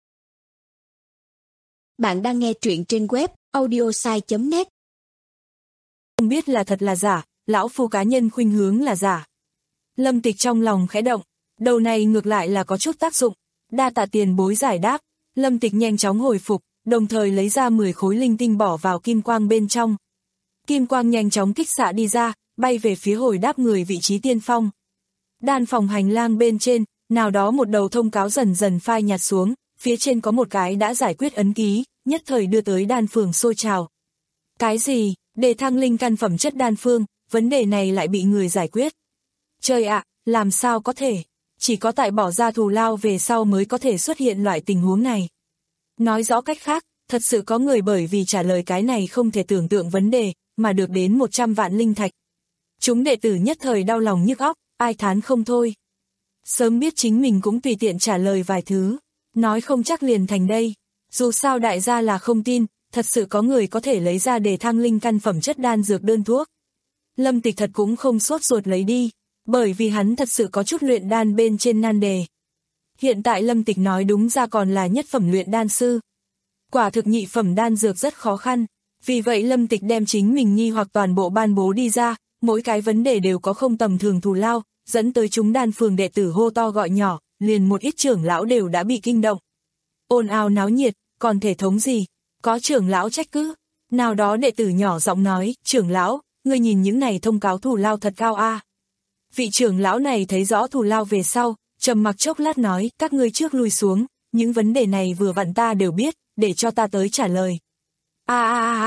Bạn đang nghe truyện trên web audiosai chấm net. Không biết là thật là giả, lão phu cá nhân khuynh hướng là giả. Lâm Tịch trong lòng khẽ động, đầu này ngược lại là có chút tác dụng, đa tạ tiền bối giải đáp. Lâm Tịch nhanh chóng hồi phục, đồng thời lấy ra mười khối linh tinh bỏ vào kim quang bên trong. Kim quang nhanh chóng kích xạ đi ra, bay về phía hồi đáp người vị trí tiên phong. Đan phòng hành lang bên trên, nào đó một đầu thông cáo dần dần phai nhạt xuống, phía trên có một cái đã giải quyết ấn ký, nhất thời đưa tới đan phường sôi trào. Cái gì? Để thăng linh căn phẩm chất đan phương, vấn đề này lại bị người giải quyết. Trời ạ, làm sao có thể? Chỉ có tại bỏ ra thù lao về sau mới có thể xuất hiện loại tình huống này. Nói rõ cách khác, thật sự có người bởi vì trả lời cái này không thể tưởng tượng vấn đề, mà được đến một trăm vạn linh thạch. Chúng đệ tử nhất thời đau lòng nhức óc, ai thán không thôi. Sớm biết chính mình cũng tùy tiện trả lời vài thứ, nói không chắc liền thành đây. Dù sao đại gia là không tin, thật sự có người có thể lấy ra để thăng linh căn phẩm chất đan dược đơn thuốc. Lâm Tịch thật cũng không sốt ruột lấy đi, bởi vì hắn thật sự có chút luyện đan bên trên nan đề. Hiện tại Lâm Tịch nói đúng ra còn là nhất phẩm luyện đan sư. Quả thực nhị phẩm đan dược rất khó khăn, vì vậy Lâm Tịch đem chính mình nghi hoặc toàn bộ ban bố đi ra, mỗi cái vấn đề đều có không tầm thường thù lao, dẫn tới chúng đan phường đệ tử hô to gọi nhỏ, liền một ít trưởng lão đều đã bị kinh động. Ồn ào náo nhiệt, còn thể thống gì? Có trưởng lão trách cứ. Nào đó đệ tử nhỏ giọng nói, trưởng lão, ngươi nhìn những này thông cáo thù lao thật cao a. À. Vị trưởng lão này thấy rõ thù lao về sau, trầm mặc chốc lát nói, các ngươi trước lui xuống, những vấn đề này vừa vặn ta đều biết, để cho ta tới trả lời. A a a a,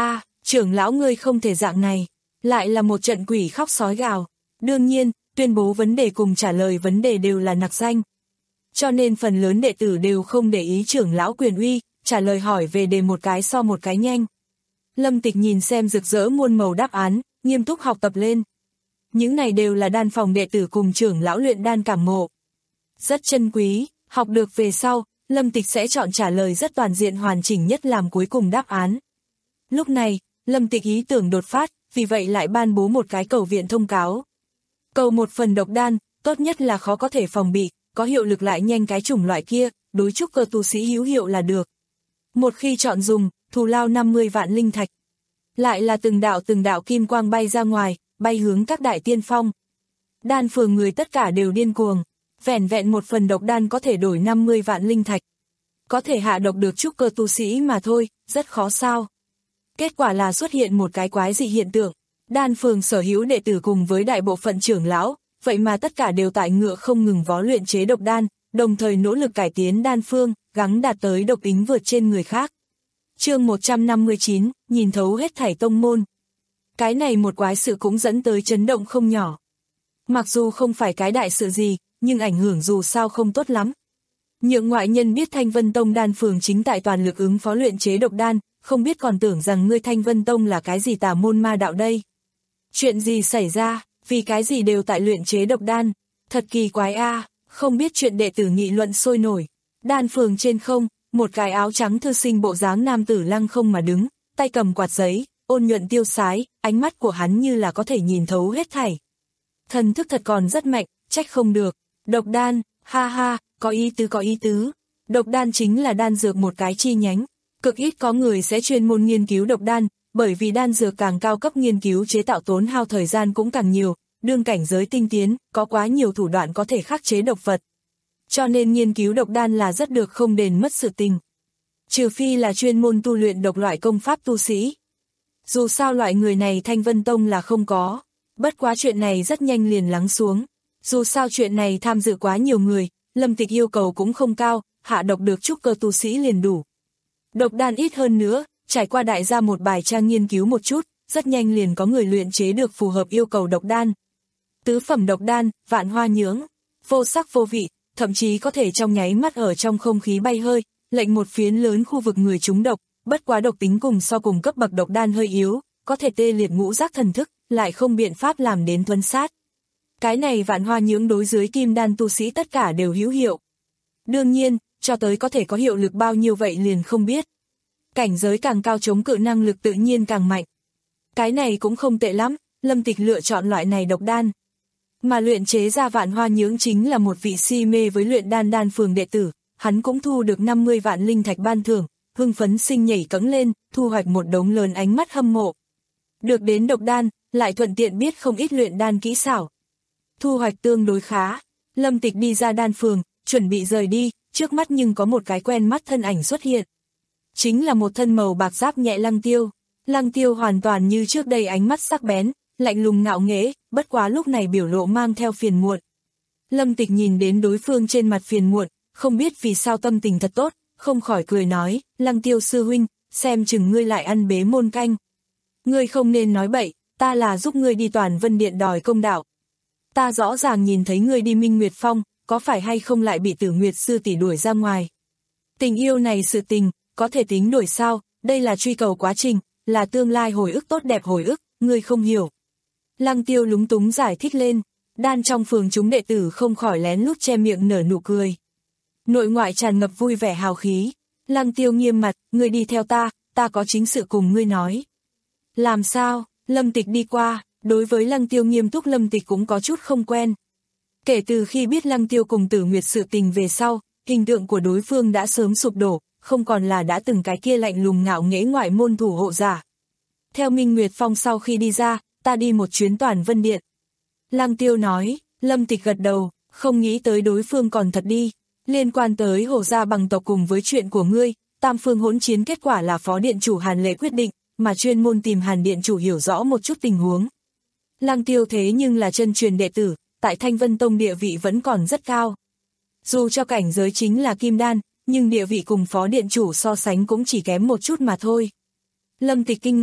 trưởng lão ngươi không thể dạng này, lại là một trận quỷ khóc sói gào. Đương nhiên, tuyên bố vấn đề cùng trả lời vấn đề đều là nặc danh. Cho nên phần lớn đệ tử đều không để ý trưởng lão quyền uy, trả lời hỏi về đề một cái so một cái nhanh. Lâm Tịch nhìn xem rực rỡ muôn màu đáp án, nghiêm túc học tập lên. Những này đều là đan phòng đệ tử cùng trưởng lão luyện đan cảm ngộ. Rất chân quý, học được về sau, Lâm Tịch sẽ chọn trả lời rất toàn diện hoàn chỉnh nhất làm cuối cùng đáp án. Lúc này, Lâm Tịch ý tưởng đột phát, vì vậy lại ban bố một cái cầu viện thông cáo. Cầu một phần độc đan, tốt nhất là khó có thể phòng bị, có hiệu lực lại nhanh cái chủng loại kia, đối trúc cơ tu sĩ hữu hiệu là được. Một khi chọn dùng, thù lao năm mươi vạn linh thạch. Lại là từng đạo từng đạo kim quang bay ra ngoài, bay hướng các đại tiên phong. Đan phường người tất cả đều điên cuồng, vẻn vẹn một phần độc đan có thể đổi năm mươi vạn linh thạch. Có thể hạ độc được trúc cơ tu sĩ mà thôi, rất khó sao. Kết quả là xuất hiện một cái quái dị hiện tượng, đan phường sở hữu đệ tử cùng với đại bộ phận trưởng lão, vậy mà tất cả đều tại ngựa không ngừng vó luyện chế độc đan, đồng thời nỗ lực cải tiến đan phương, gắng đạt tới độc tính vượt trên người khác. Chương một trăm năm mươi chín, nhìn thấu hết thảy tông môn. Cái này một quái sự cũng dẫn tới chấn động không nhỏ. Mặc dù không phải cái đại sự gì, nhưng ảnh hưởng dù sao không tốt lắm. Nhượng ngoại nhân biết Thanh Vân Tông đan phường chính tại toàn lực ứng phó luyện chế độc đan, không biết còn tưởng rằng ngươi Thanh Vân Tông là cái gì tà môn ma đạo đây. Chuyện gì xảy ra, vì cái gì đều tại luyện chế độc đan, thật kỳ quái a, không biết chuyện đệ tử nghị luận sôi nổi. Đan phường trên không, một cái áo trắng thư sinh bộ dáng nam tử lăng không mà đứng, tay cầm quạt giấy, ôn nhuận tiêu sái, ánh mắt của hắn như là có thể nhìn thấu hết thảy. Thần thức thật còn rất mạnh, trách không được. Độc đan, ha ha, có ý tứ có ý tứ. Độc đan chính là đan dược một cái chi nhánh. Cực ít có người sẽ chuyên môn nghiên cứu độc đan, bởi vì đan dược càng cao cấp nghiên cứu chế tạo tốn hao thời gian cũng càng nhiều, đương cảnh giới tinh tiến, có quá nhiều thủ đoạn có thể khắc chế độc vật. Cho nên nghiên cứu độc đan là rất được không đền mất sự tình. Trừ phi là chuyên môn tu luyện độc loại công pháp tu sĩ. Dù sao loại người này Thanh Vân Tông là không có, bất quá chuyện này rất nhanh liền lắng xuống. Dù sao chuyện này tham dự quá nhiều người, Lâm Tịch yêu cầu cũng không cao, hạ độc được trúc cơ tu sĩ liền đủ. Độc đan ít hơn nữa, trải qua đại gia một bài trang nghiên cứu một chút, rất nhanh liền có người luyện chế được phù hợp yêu cầu độc đan. Tứ phẩm độc đan, vạn hoa nhưỡng, vô sắc vô vị, thậm chí có thể trong nháy mắt ở trong không khí bay hơi, lệnh một phiến lớn khu vực người trúng độc, bất quá độc tính cùng so cùng cấp bậc độc đan hơi yếu, có thể tê liệt ngũ giác thần thức, lại không biện pháp làm đến thuần sát. Cái này vạn hoa nhưỡng đối dưới kim đan tu sĩ tất cả đều hữu hiệu. Đương nhiên, cho tới có thể có hiệu lực bao nhiêu vậy liền không biết. Cảnh giới càng cao chống cự năng lực tự nhiên càng mạnh. Cái này cũng không tệ lắm, Lâm Tịch lựa chọn loại này độc đan. Mà luyện chế ra vạn hoa nhưỡng chính là một vị si mê với luyện đan đan phường đệ tử, hắn cũng thu được năm mươi vạn linh thạch ban thưởng, hưng phấn sinh nhảy cẫng lên, thu hoạch một đống lớn ánh mắt hâm mộ. Được đến độc đan, lại thuận tiện biết không ít luyện đan kỹ xảo. Thu hoạch tương đối khá, Lâm Tịch đi ra đan phường, chuẩn bị rời đi, trước mắt nhưng có một cái quen mắt thân ảnh xuất hiện. Chính là một thân màu bạc giáp nhẹ Lăng Tiêu. Lăng Tiêu hoàn toàn như trước đây ánh mắt sắc bén, lạnh lùng ngạo nghễ, bất quá lúc này biểu lộ mang theo phiền muộn. Lâm Tịch nhìn đến đối phương trên mặt phiền muộn, không biết vì sao tâm tình thật tốt, không khỏi cười nói, Lăng Tiêu sư huynh, xem chừng ngươi lại ăn bế môn canh. Ngươi không nên nói bậy, ta là giúp ngươi đi Toàn Vân Điện đòi công đạo. Ta rõ ràng nhìn thấy ngươi đi Minh Nguyệt Phong, có phải hay không lại bị Tử Nguyệt sư tỷ đuổi ra ngoài. Tình yêu này sự tình, có thể tính đổi sao, đây là truy cầu quá trình, là tương lai hồi ức tốt đẹp hồi ức, ngươi không hiểu. Lăng Tiêu lúng túng giải thích lên, đan trong phường chúng đệ tử không khỏi lén lút che miệng nở nụ cười. Nội ngoại tràn ngập vui vẻ hào khí, Lăng Tiêu nghiêm mặt, ngươi đi theo ta, ta có chính sự cùng ngươi nói. Làm sao, Lâm Tịch đi qua, đối với Lăng Tiêu nghiêm túc Lâm Tịch cũng có chút không quen. Kể từ khi biết Lăng Tiêu cùng Tử Nguyệt sự tình về sau, hình tượng của đối phương đã sớm sụp đổ, không còn là đã từng cái kia lạnh lùng ngạo nghễ ngoại môn thủ hộ giả. Theo Minh Nguyệt Phong sau khi đi ra, ta đi một chuyến Toàn Vân Điện. Lăng Tiêu nói, Lâm Tịch gật đầu, không nghĩ tới đối phương còn thật đi. Liên quan tới Hồ gia bằng tộc cùng với chuyện của ngươi, tam phương hỗn chiến kết quả là Phó Điện chủ Hàn Lệ quyết định, mà chuyên môn tìm Hàn Điện chủ hiểu rõ một chút tình huống. Lăng Tiêu thế nhưng là chân truyền đệ tử, tại Thanh Vân Tông địa vị vẫn còn rất cao. Dù cho cảnh giới chính là kim đan, nhưng địa vị cùng Phó Điện chủ so sánh cũng chỉ kém một chút mà thôi. Lâm Tịch kinh ngạc,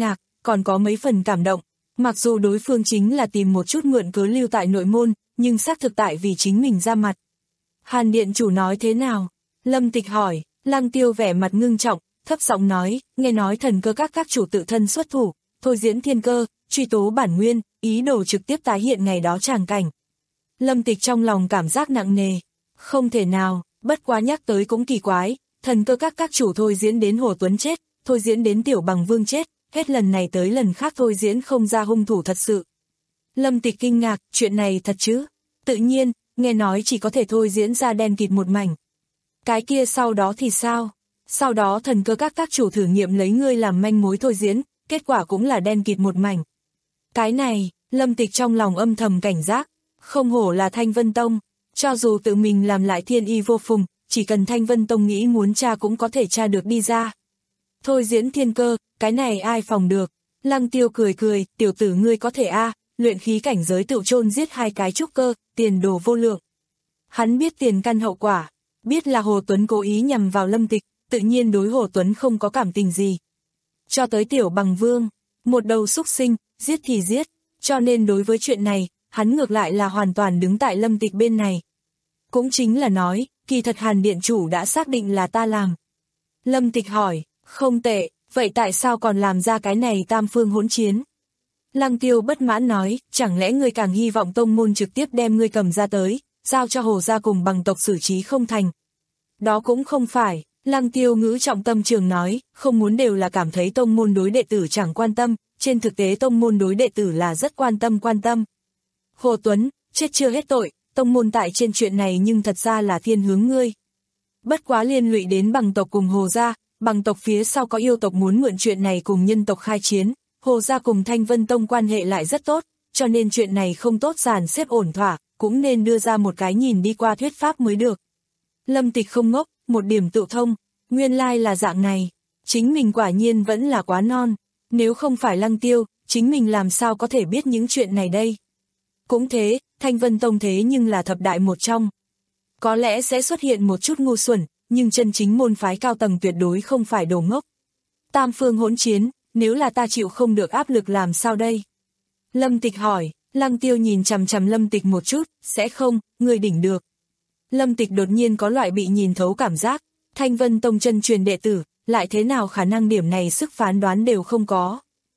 còn có mấy phần cảm động. Mặc dù đối phương chính là tìm một chút mượn cớ lưu tại nội môn, nhưng xác thực tại vì chính mình ra mặt. Hàn điện chủ nói thế nào? Lâm Tịch hỏi. Lăng Tiêu vẻ mặt ngưng trọng, thấp giọng nói, nghe nói thần cơ các các chủ tự thân xuất thủ, thôi diễn thiên cơ, truy tố bản nguyên, ý đồ trực tiếp tái hiện ngày đó tràng cảnh. Lâm Tịch trong lòng cảm giác nặng nề. Không thể nào, bất quá nhắc tới cũng kỳ quái, thần cơ các các chủ thôi diễn đến Hồ Tuấn chết, thôi diễn đến Tiểu Bằng Vương chết, hết lần này tới lần khác thôi diễn không ra hung thủ thật sự. Lâm Tịch kinh ngạc, chuyện này thật chứ? Tự nhiên, nghe nói chỉ có thể thôi diễn ra đen kịt một mảnh. Cái kia sau đó thì sao? Sau đó thần cơ các các chủ thử nghiệm lấy ngươi làm manh mối thôi diễn, kết quả cũng là đen kịt một mảnh. Cái này, Lâm Tịch trong lòng âm thầm cảnh giác, không hổ là Thanh Vân Tông, cho dù tự mình làm lại thiên y vô phùng, chỉ cần Thanh Vân Tông nghĩ muốn tra cũng có thể tra được đi ra. Thôi diễn thiên cơ, cái này ai phòng được? Lăng Tiêu cười cười, tiểu tử ngươi có thể a, à, luyện khí cảnh giới tự chôn giết hai cái trúc cơ, tiền đồ vô lượng. Hắn biết tiền căn hậu quả, biết là Hồ Tuấn cố ý nhằm vào Lâm Tịch, tự nhiên đối Hồ Tuấn không có cảm tình gì. Cho tới Tiểu Bằng Vương, một đầu xúc sinh, giết thì giết, cho nên đối với chuyện này, hắn ngược lại là hoàn toàn đứng tại Lâm Tịch bên này. Cũng chính là nói, kỳ thật Hàn điện chủ đã xác định là ta làm. Lâm Tịch hỏi, không tệ, vậy tại sao còn làm ra cái này tam phương hỗn chiến? Lăng Tiêu bất mãn nói, chẳng lẽ ngươi càng hy vọng tông môn trực tiếp đem ngươi cầm ra tới, giao cho Hồ gia cùng bằng tộc xử trí không thành? Đó cũng không phải, Lăng Tiêu ngữ trọng tâm trường nói, không muốn đều là cảm thấy tông môn đối đệ tử chẳng quan tâm, trên thực tế tông môn đối đệ tử là rất quan tâm quan tâm. Hồ Tuấn, chết chưa hết tội, tông môn tại trên chuyện này nhưng thật ra là thiên hướng ngươi. Bất quá liên lụy đến bằng tộc cùng Hồ gia, bằng tộc phía sau có yêu tộc muốn mượn chuyện này cùng nhân tộc khai chiến, Hồ gia cùng Thanh Vân Tông quan hệ lại rất tốt, cho nên chuyện này không tốt dàn xếp ổn thỏa, cũng nên đưa ra một cái nhìn đi qua thuyết pháp mới được. Lâm Tịch không ngốc, một điểm tự thông, nguyên lai là dạng này, chính mình quả nhiên vẫn là quá non, nếu không phải Lăng Tiêu, chính mình làm sao có thể biết những chuyện này đây. Cũng thế, Thanh Vân Tông thế nhưng là thập đại một trong. Có lẽ sẽ xuất hiện một chút ngu xuẩn, nhưng chân chính môn phái cao tầng tuyệt đối không phải đồ ngốc. Tam phương hỗn chiến, nếu là ta chịu không được áp lực làm sao đây? Lâm Tịch hỏi, Lăng Tiêu nhìn chằm chằm Lâm Tịch một chút, sẽ không, người đỉnh được. Lâm Tịch đột nhiên có loại bị nhìn thấu cảm giác, Thanh Vân Tông chân truyền đệ tử, lại thế nào khả năng điểm này sức phán đoán đều không có.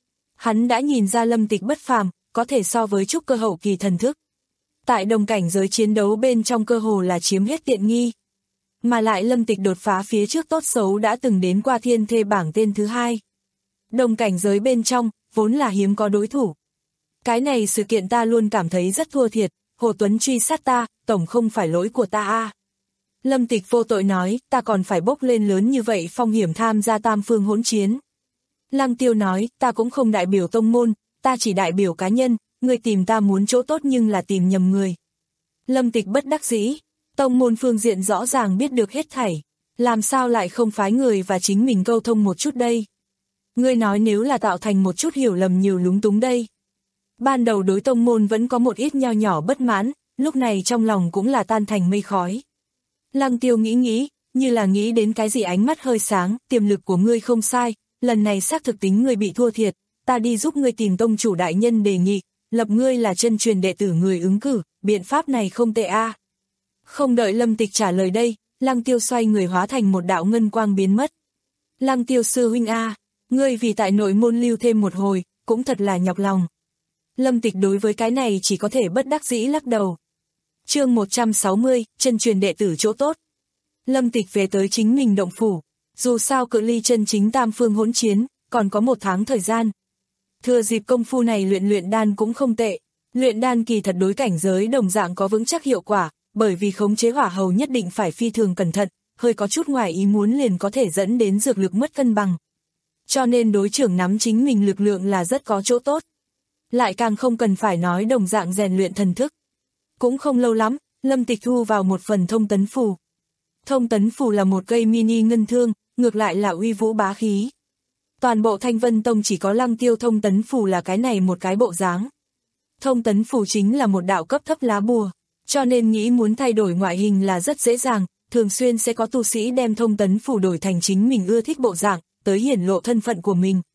Hắn đã nhìn ra Lâm Tịch bất phàm, có thể so với trúc cơ hậu kỳ thần thức. Tại đồng cảnh giới chiến đấu bên trong cơ hồ là chiếm hết tiện nghi. Mà lại Lâm Tịch đột phá phía trước tốt xấu đã từng đến qua thiên thê bảng tên thứ hai. Đồng cảnh giới bên trong, vốn là hiếm có đối thủ. Cái này sự kiện ta luôn cảm thấy rất thua thiệt, Hồ Tuấn truy sát ta, tổng không phải lỗi của ta a. À. Lâm Tịch vô tội nói, ta còn phải bốc lên lớn như vậy phong hiểm tham gia tam phương hỗn chiến. Lăng Tiêu nói, ta cũng không đại biểu tông môn, ta chỉ đại biểu cá nhân, người tìm ta muốn chỗ tốt nhưng là tìm nhầm người. Lâm Tịch bất đắc dĩ, tông môn phương diện rõ ràng biết được hết thảy, làm sao lại không phái người và chính mình câu thông một chút đây. Ngươi nói nếu là tạo thành một chút hiểu lầm nhiều lúng túng đây. Ban đầu đối tông môn vẫn có một ít nho nhỏ bất mãn, lúc này trong lòng cũng là tan thành mây khói. Lăng Tiêu nghĩ nghĩ, như là nghĩ đến cái gì ánh mắt hơi sáng, tiềm lực của ngươi không sai, lần này xác thực tính ngươi bị thua thiệt, ta đi giúp ngươi tìm tông chủ đại nhân đề nghị, lập ngươi là chân truyền đệ tử người ứng cử, biện pháp này không tệ a. À. Không đợi Lâm Tịch trả lời đây, Lăng Tiêu xoay người hóa thành một đạo ngân quang biến mất. Lăng Tiêu sư huynh a, à, ngươi vì tại nội môn lưu thêm một hồi, cũng thật là nhọc lòng. Lâm Tịch đối với cái này chỉ có thể bất đắc dĩ lắc đầu. Chương một trăm sáu mươi, chân truyền đệ tử chỗ tốt. Lâm Tịch về tới chính mình động phủ, dù sao cự ly chân chính tam phương hỗn chiến, còn có một tháng thời gian. Thừa dịp công phu này luyện luyện đan cũng không tệ, luyện đan kỳ thật đối cảnh giới đồng dạng có vững chắc hiệu quả, bởi vì khống chế hỏa hầu nhất định phải phi thường cẩn thận, hơi có chút ngoài ý muốn liền có thể dẫn đến dược lực mất cân bằng. Cho nên đối trưởng nắm chính mình lực lượng là rất có chỗ tốt. Lại càng không cần phải nói đồng dạng rèn luyện thần thức. Cũng không lâu lắm, Lâm Tịch thu vào một phần thông tấn phù. Thông tấn phù là một cây mini ngân thương, ngược lại là uy vũ bá khí. Toàn bộ Thanh Vân Tông chỉ có Lăng Tiêu thông tấn phù là cái này một cái bộ dáng. Thông tấn phù chính là một đạo cấp thấp lá bùa, cho nên nghĩ muốn thay đổi ngoại hình là rất dễ dàng, thường xuyên sẽ có tu sĩ đem thông tấn phù đổi thành chính mình ưa thích bộ dạng, tới hiển lộ thân phận của mình.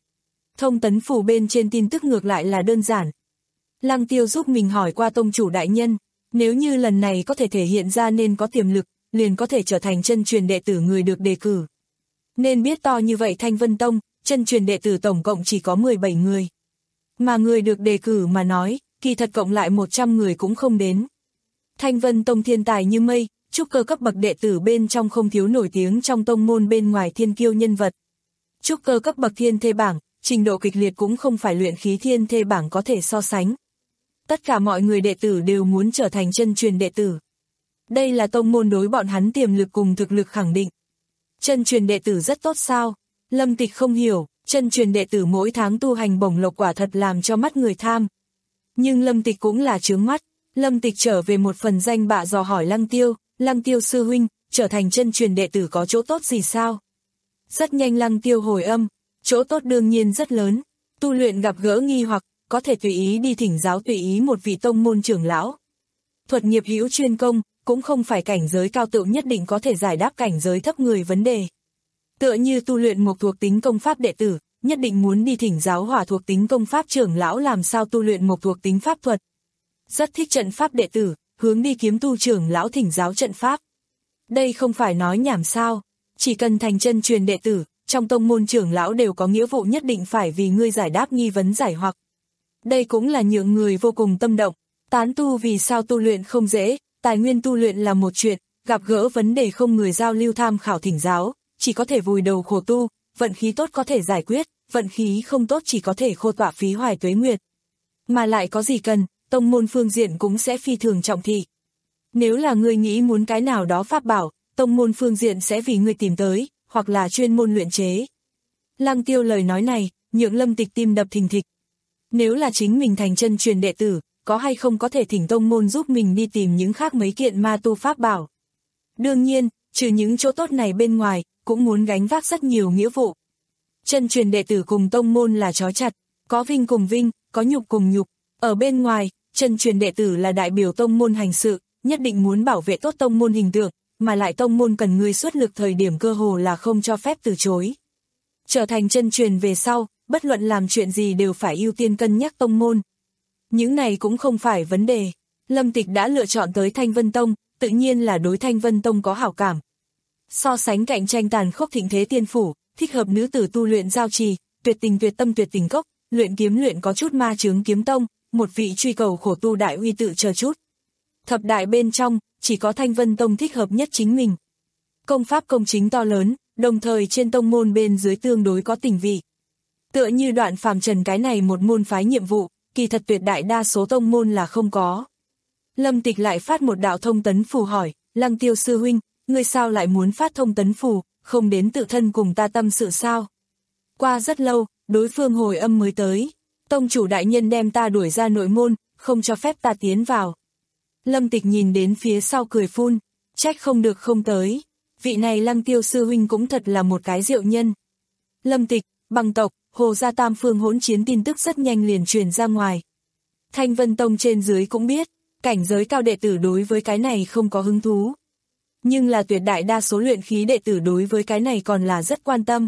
Thông tấn phủ bên trên tin tức ngược lại là đơn giản. Lăng Tiêu giúp mình hỏi qua tông chủ đại nhân, nếu như lần này có thể thể hiện ra nên có tiềm lực, liền có thể trở thành chân truyền đệ tử người được đề cử. Nên biết to như vậy Thanh Vân Tông, chân truyền đệ tử tổng cộng chỉ có mười bảy người. Mà người được đề cử mà nói, kỳ thật cộng lại một trăm người cũng không đến. Thanh Vân Tông thiên tài như mây, trúc cơ cấp bậc đệ tử bên trong không thiếu nổi tiếng trong tông môn bên ngoài thiên kiêu nhân vật. Trúc cơ cấp bậc thiên thê bảng, trình độ kịch liệt cũng không phải luyện khí thiên thê bảng có thể so sánh. Tất cả mọi người đệ tử đều muốn trở thành chân truyền đệ tử. Đây là tông môn đối bọn hắn tiềm lực cùng thực lực khẳng định. Chân truyền đệ tử rất tốt sao? Lâm Tịch không hiểu, chân truyền đệ tử mỗi tháng tu hành bổng lộc quả thật làm cho mắt người tham. Nhưng Lâm Tịch cũng là chướng mắt. Lâm Tịch trở về một phần danh bạ dò hỏi Lăng Tiêu, Lăng Tiêu sư huynh, trở thành chân truyền đệ tử có chỗ tốt gì sao? Rất nhanh Lăng Tiêu hồi âm, chỗ tốt đương nhiên rất lớn, tu luyện gặp gỡ nghi hoặc, có thể tùy ý đi thỉnh giáo tùy ý một vị tông môn trưởng lão. Thuật nghiệp hữu chuyên công, cũng không phải cảnh giới cao tự nhất định có thể giải đáp cảnh giới thấp người vấn đề. Tựa như tu luyện một thuộc tính công pháp đệ tử, nhất định muốn đi thỉnh giáo hỏa thuộc tính công pháp trưởng lão làm sao tu luyện một thuộc tính pháp thuật. Rất thích trận pháp đệ tử, hướng đi kiếm tu trưởng lão thỉnh giáo trận pháp. Đây không phải nói nhảm sao, chỉ cần thành chân truyền đệ tử, trong tông môn trưởng lão đều có nghĩa vụ nhất định phải vì ngươi giải đáp nghi vấn giải hoặc. Đây cũng là nhượng người vô cùng tâm động, tán tu vì sao tu luyện không dễ, tài nguyên tu luyện là một chuyện, gặp gỡ vấn đề không người giao lưu tham khảo thỉnh giáo, chỉ có thể vùi đầu khổ tu, vận khí tốt có thể giải quyết, vận khí không tốt chỉ có thể khô tọa phí hoài tuế nguyệt. Mà lại có gì cần, tông môn phương diện cũng sẽ phi thường trọng thị. Nếu là ngươi nghĩ muốn cái nào đó pháp bảo, tông môn phương diện sẽ vì ngươi tìm tới, hoặc là chuyên môn luyện chế. Lăng Tiêu lời nói này, nhượng Lâm Tịch tim đập thình thịch. Nếu là chính mình thành chân truyền đệ tử, có hay không có thể thỉnh tông môn giúp mình đi tìm những khác mấy kiện ma tu pháp bảo. Đương nhiên, trừ những chỗ tốt này bên ngoài, cũng muốn gánh vác rất nhiều nghĩa vụ. Chân truyền đệ tử cùng tông môn là trói chặt, có vinh cùng vinh, có nhục cùng nhục. Ở bên ngoài, chân truyền đệ tử là đại biểu tông môn hành sự, nhất định muốn bảo vệ tốt tông môn hình tượng, mà lại tông môn cần người xuất lực thời điểm cơ hồ là không cho phép từ chối. Trở thành chân truyền về sau, bất luận làm chuyện gì đều phải ưu tiên cân nhắc tông môn. Những này cũng không phải vấn đề. Lâm Tịch đã lựa chọn tới Thanh Vân Tông, tự nhiên là đối Thanh Vân Tông có hảo cảm. So sánh cạnh tranh tàn khốc thịnh thế tiên phủ, thích hợp nữ tử tu luyện giao trì, tuyệt tình tuyệt tâm tuyệt tình cốc, luyện kiếm luyện có chút ma chướng kiếm tông, một vị truy cầu khổ tu đại uy tự chờ chút. Thập đại bên trong, chỉ có Thanh Vân Tông thích hợp nhất chính mình. Công pháp công chính to lớn, đồng thời trên tông môn bên dưới tương đối có tình vị. Tựa như Đoạn Phàm Trần cái này một môn phái nhiệm vụ, kỳ thật tuyệt đại đa số tông môn là không có. Lâm Tịch lại phát một đạo thông tấn phù hỏi, Lăng Tiêu sư huynh, ngươi sao lại muốn phát thông tấn phù, không đến tự thân cùng ta tâm sự sao? Qua rất lâu, đối phương hồi âm mới tới. Tông chủ đại nhân đem ta đuổi ra nội môn, không cho phép ta tiến vào. Lâm Tịch nhìn đến phía sau cười phun, trách không được không tới. Vị này Lăng Tiêu sư huynh cũng thật là một cái diệu nhân. Lâm Tịch, Bằng tộc, Hồ gia tam phương hỗn chiến tin tức rất nhanh liền truyền ra ngoài. Thanh Vân Tông trên dưới cũng biết, cảnh giới cao đệ tử đối với cái này không có hứng thú. Nhưng là tuyệt đại đa số luyện khí đệ tử đối với cái này còn là rất quan tâm.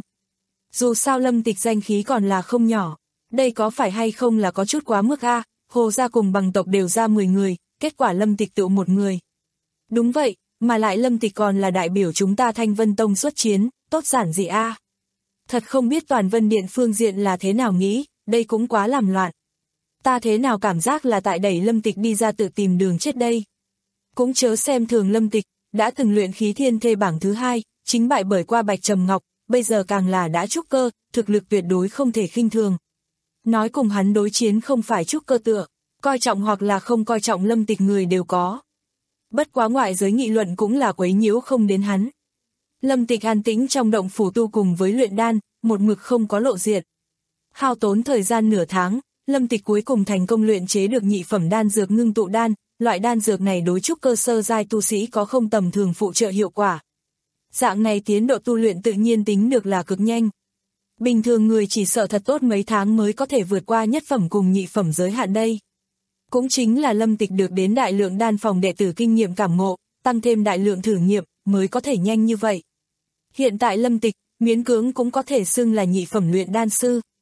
Dù sao Lâm Tịch danh khí còn là không nhỏ, đây có phải hay không là có chút quá mức a? À? Hồ gia cùng Bằng tộc đều ra mười người, kết quả Lâm Tịch tự một người. Đúng vậy, mà lại Lâm Tịch còn là đại biểu chúng ta Thanh Vân Tông xuất chiến, tốt giản gì a? À? Thật không biết Toàn Vân Điện phương diện là thế nào nghĩ, đây cũng quá làm loạn. Ta thế nào cảm giác là tại đẩy Lâm Tịch đi ra tự tìm đường chết đây. Cũng chớ xem thường Lâm Tịch, đã từng luyện khí thiên thê bảng thứ hai, chính bại bởi qua Bạch Trầm Ngọc, bây giờ càng là đã trúc cơ, thực lực tuyệt đối không thể khinh thường. Nói cùng hắn đối chiến không phải trúc cơ tựa, coi trọng hoặc là không coi trọng Lâm Tịch người đều có. Bất quá ngoại giới nghị luận cũng là quấy nhiễu không đến hắn. Lâm Tịch an tĩnh trong động phủ tu cùng với luyện đan, một mực không có lộ diện. Hao tốn thời gian nửa tháng, Lâm Tịch cuối cùng thành công luyện chế được nhị phẩm đan dược ngưng tụ đan, loại đan dược này đối trúc cơ sơ giai tu sĩ có không tầm thường phụ trợ hiệu quả. Dạng này tiến độ tu luyện tự nhiên tính được là cực nhanh. Bình thường người chỉ sợ thật tốt mấy tháng mới có thể vượt qua nhất phẩm cùng nhị phẩm giới hạn đây. Cũng chính là Lâm Tịch được đến đại lượng đan phòng đệ tử kinh nghiệm cảm ngộ, tăng thêm đại lượng thử nghiệm, mới có thể nhanh như vậy. Hiện tại Lâm Tịch, miễn cưỡng cũng có thể xưng là nhị phẩm luyện đan sư.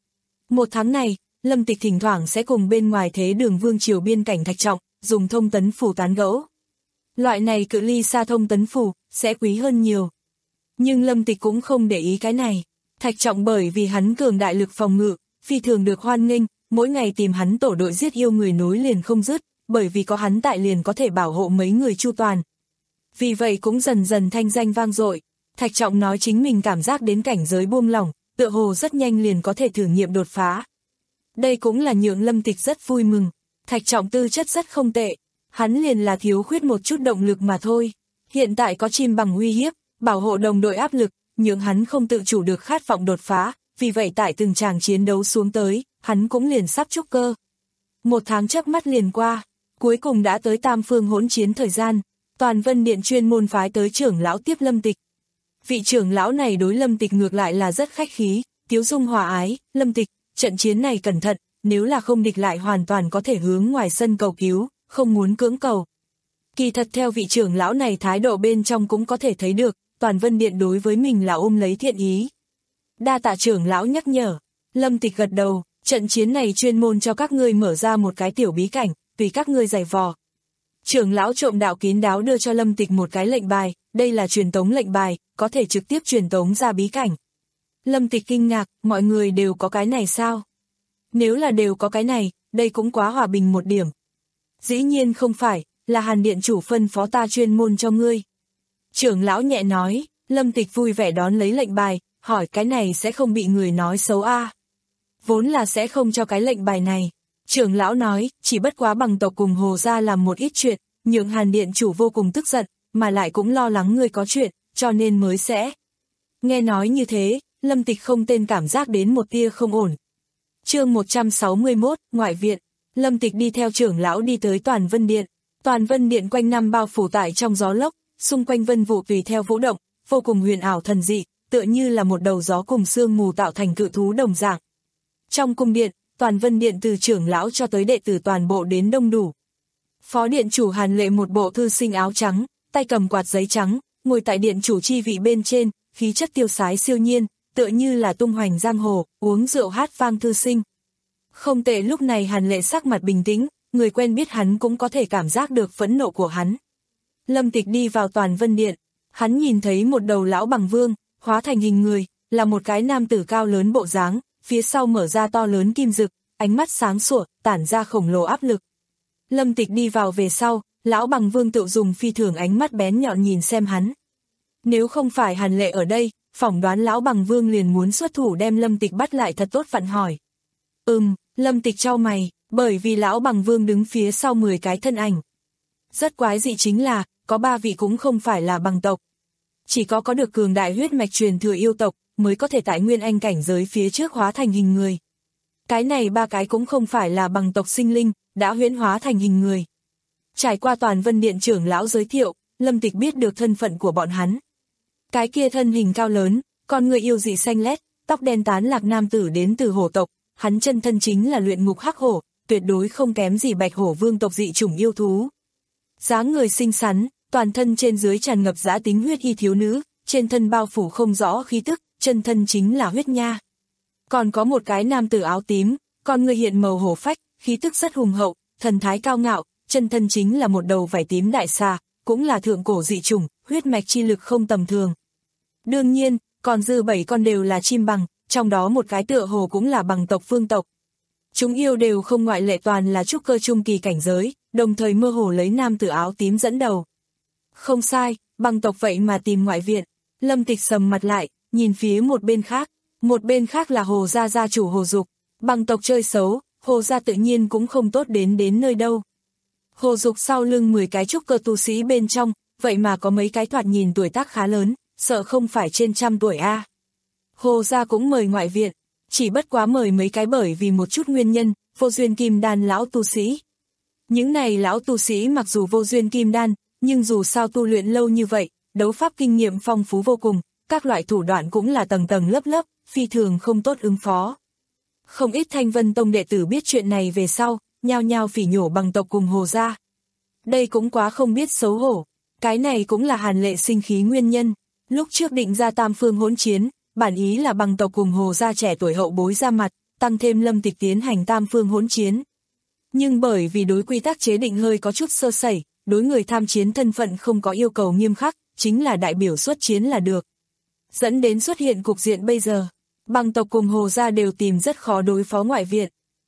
Một tháng này, Lâm Tịch thỉnh thoảng sẽ cùng bên ngoài thế đường vương triều biên cảnh Thạch Trọng, dùng thông tấn phủ tán gẫu. Loại này cự ly xa thông tấn phủ, sẽ quý hơn nhiều. Nhưng Lâm Tịch cũng không để ý cái này. Thạch Trọng bởi vì hắn cường đại lực phòng ngự, phi thường được hoan nghênh, mỗi ngày tìm hắn tổ đội giết yêu người nối liền không dứt, bởi vì có hắn tại liền có thể bảo hộ mấy người chu toàn. Vì vậy cũng dần dần thanh danh vang dội. Thạch Trọng nói chính mình cảm giác đến cảnh giới buông lỏng, tựa hồ rất nhanh liền có thể thử nghiệm đột phá. Đây cũng là nhượng Lâm Tịch rất vui mừng. Thạch Trọng tư chất rất không tệ, hắn liền là thiếu khuyết một chút động lực mà thôi. Hiện tại có chim bằng uy hiếp, bảo hộ đồng đội áp lực, nhượng hắn không tự chủ được khát vọng đột phá, vì vậy tại từng tràng chiến đấu xuống tới, hắn cũng liền sắp trúc cơ. Một tháng chớp mắt liền qua, cuối cùng đã tới tam phương hỗn chiến thời gian, Toàn Vân Điện chuyên môn phái tới trưởng lão tiếp Lâm Tịch. Vị trưởng lão này đối Lâm Tịch ngược lại là rất khách khí, tiếu dung hòa ái, Lâm Tịch, trận chiến này cẩn thận, nếu là không địch lại hoàn toàn có thể hướng ngoài sân cầu cứu, không muốn cưỡng cầu. Kỳ thật theo vị trưởng lão này thái độ bên trong cũng có thể thấy được, Toàn Vân Điện đối với mình là ôm lấy thiện ý. Đa tạ trưởng lão nhắc nhở, Lâm Tịch gật đầu, trận chiến này chuyên môn cho các ngươi mở ra một cái tiểu bí cảnh, tùy các ngươi giày vò. Trưởng lão trộm đạo kín đáo đưa cho Lâm Tịch một cái lệnh bài, đây là truyền tống lệnh bài, có thể trực tiếp truyền tống ra bí cảnh. Lâm Tịch kinh ngạc, mọi người đều có cái này sao? Nếu là đều có cái này, đây cũng quá hòa bình một điểm. Dĩ nhiên không phải, là Hàn Điện chủ phân phó ta chuyên môn cho ngươi. Trưởng lão nhẹ nói, Lâm Tịch vui vẻ đón lấy lệnh bài, hỏi cái này sẽ không bị người nói xấu a? À? Vốn là sẽ không cho cái lệnh bài này. Trưởng lão nói, chỉ bất quá bằng tộc cùng Hồ gia làm một ít chuyện, nhượng Hàn Điện chủ vô cùng tức giận, mà lại cũng lo lắng ngươi có chuyện, cho nên mới sẽ. Nghe nói như thế, Lâm Tịch không tên cảm giác đến một tia không ổn. Chương một trăm sáu mươi mốt, ngoại viện. Lâm Tịch đi theo trưởng lão đi tới Toàn Vân Điện. Toàn Vân Điện quanh năm bao phủ tại trong gió lốc, xung quanh vân vụ tùy theo vũ động, vô cùng huyền ảo thần dị, tựa như là một đầu gió cùng sương mù tạo thành cự thú đồng dạng. Trong cung điện, Toàn Vân Điện từ trưởng lão cho tới đệ tử toàn bộ đến đông đủ. Phó điện chủ Hàn Lệ một bộ thư sinh áo trắng, tay cầm quạt giấy trắng, ngồi tại điện chủ chi vị bên trên, khí chất tiêu sái siêu nhiên, tựa như là tung hoành giang hồ, uống rượu hát vang thư sinh. Không tệ, lúc này Hàn Lệ sắc mặt bình tĩnh, người quen biết hắn cũng có thể cảm giác được phẫn nộ của hắn. Lâm Tịch đi vào Toàn Vân Điện, hắn nhìn thấy một đầu lão bằng vương, hóa thành hình người, là một cái nam tử cao lớn bộ dáng, phía sau mở ra to lớn kim dực, ánh mắt sáng sủa, tản ra khổng lồ áp lực. Lâm Tịch đi vào về sau, lão bằng vương tự dùng phi thường ánh mắt bén nhọn nhìn xem hắn. Nếu không phải Hàn Lệ ở đây, phỏng đoán lão bằng vương liền muốn xuất thủ đem Lâm Tịch bắt lại thật tốt vặn hỏi. Ừm, Lâm Tịch chau mày, bởi vì lão bằng vương đứng phía sau mười cái thân ảnh. Rất quái dị chính là, có ba vị cũng không phải là bằng tộc. Chỉ có có được cường đại huyết mạch truyền thừa yêu tộc, mới có thể tại nguyên anh cảnh giới phía trước hóa thành hình người. Cái này ba cái cũng không phải là bằng tộc sinh linh, đã huyễn hóa thành hình người. Trải qua Toàn Vân Điện trưởng lão giới thiệu, Lâm Tịch biết được thân phận của bọn hắn. Cái kia thân hình cao lớn, con người yêu dị xanh lét, tóc đen tán lạc nam tử đến từ hổ tộc, hắn chân thân chính là luyện ngục hắc hổ, tuyệt đối không kém gì bạch hổ vương tộc dị chủng yêu thú. Dáng người xinh xắn, toàn thân trên dưới tràn ngập dã tính huyết y thiếu nữ, trên thân bao phủ không rõ khí tức, chân thân chính là huyết nha. Còn có một cái nam tử áo tím, con người hiện màu hổ phách, khí tức rất hùng hậu, thần thái cao ngạo, chân thân chính là một đầu vảy tím đại xà, cũng là thượng cổ dị chủng, huyết mạch chi lực không tầm thường. Đương nhiên, còn dư bảy con đều là chim bằng, trong đó một cái tựa hồ cũng là bằng tộc phương tộc. Chúng yêu đều không ngoại lệ, toàn là trúc cơ trung kỳ cảnh giới, đồng thời mơ hồ lấy nam tử áo tím dẫn đầu. Không sai, bằng tộc vậy mà tìm ngoại viện. Lâm Tịch sầm mặt lại, nhìn phía một bên khác. Một bên khác là Hồ gia gia chủ Hồ Dục. Bằng tộc chơi xấu, Hồ gia tự nhiên cũng không tốt đến đến nơi đâu. Hồ Dục sau lưng mười cái trúc cơ tu sĩ bên trong, vậy mà có mấy cái thoạt nhìn tuổi tác khá lớn, sợ không phải trên trăm tuổi a. À. Hồ gia cũng mời ngoại viện, chỉ bất quá mời mấy cái bởi vì một chút nguyên nhân, vô duyên kim đan lão tu sĩ. Những này lão tu sĩ mặc dù vô duyên kim đan, nhưng dù sao tu luyện lâu như vậy, đấu pháp kinh nghiệm phong phú vô cùng, các loại thủ đoạn cũng là tầng tầng lớp lớp, phi thường không tốt ứng phó. Không ít Thanh Vân Tông đệ tử biết chuyện này về sau, nhao nhao phỉ nhổ bằng tộc cùng Hồ gia. Đây cũng quá không biết xấu hổ, cái này cũng là Hàn Lệ sinh khí nguyên nhân. Lúc trước định ra tam phương hỗn chiến, bản ý là bằng tộc cùng Hồ gia trẻ tuổi hậu bối ra mặt, tăng thêm Lâm Tịch tiến hành tam phương hỗn chiến. Nhưng bởi vì đối quy tắc chế định hơi có chút sơ sẩy, đối người tham chiến thân phận không có yêu cầu nghiêm khắc, chính là đại biểu xuất chiến là được. Dẫn đến xuất hiện cục diện bây giờ, Bằng tộc cùng Hồ gia đều tìm rất khó đối phó ngoại viện.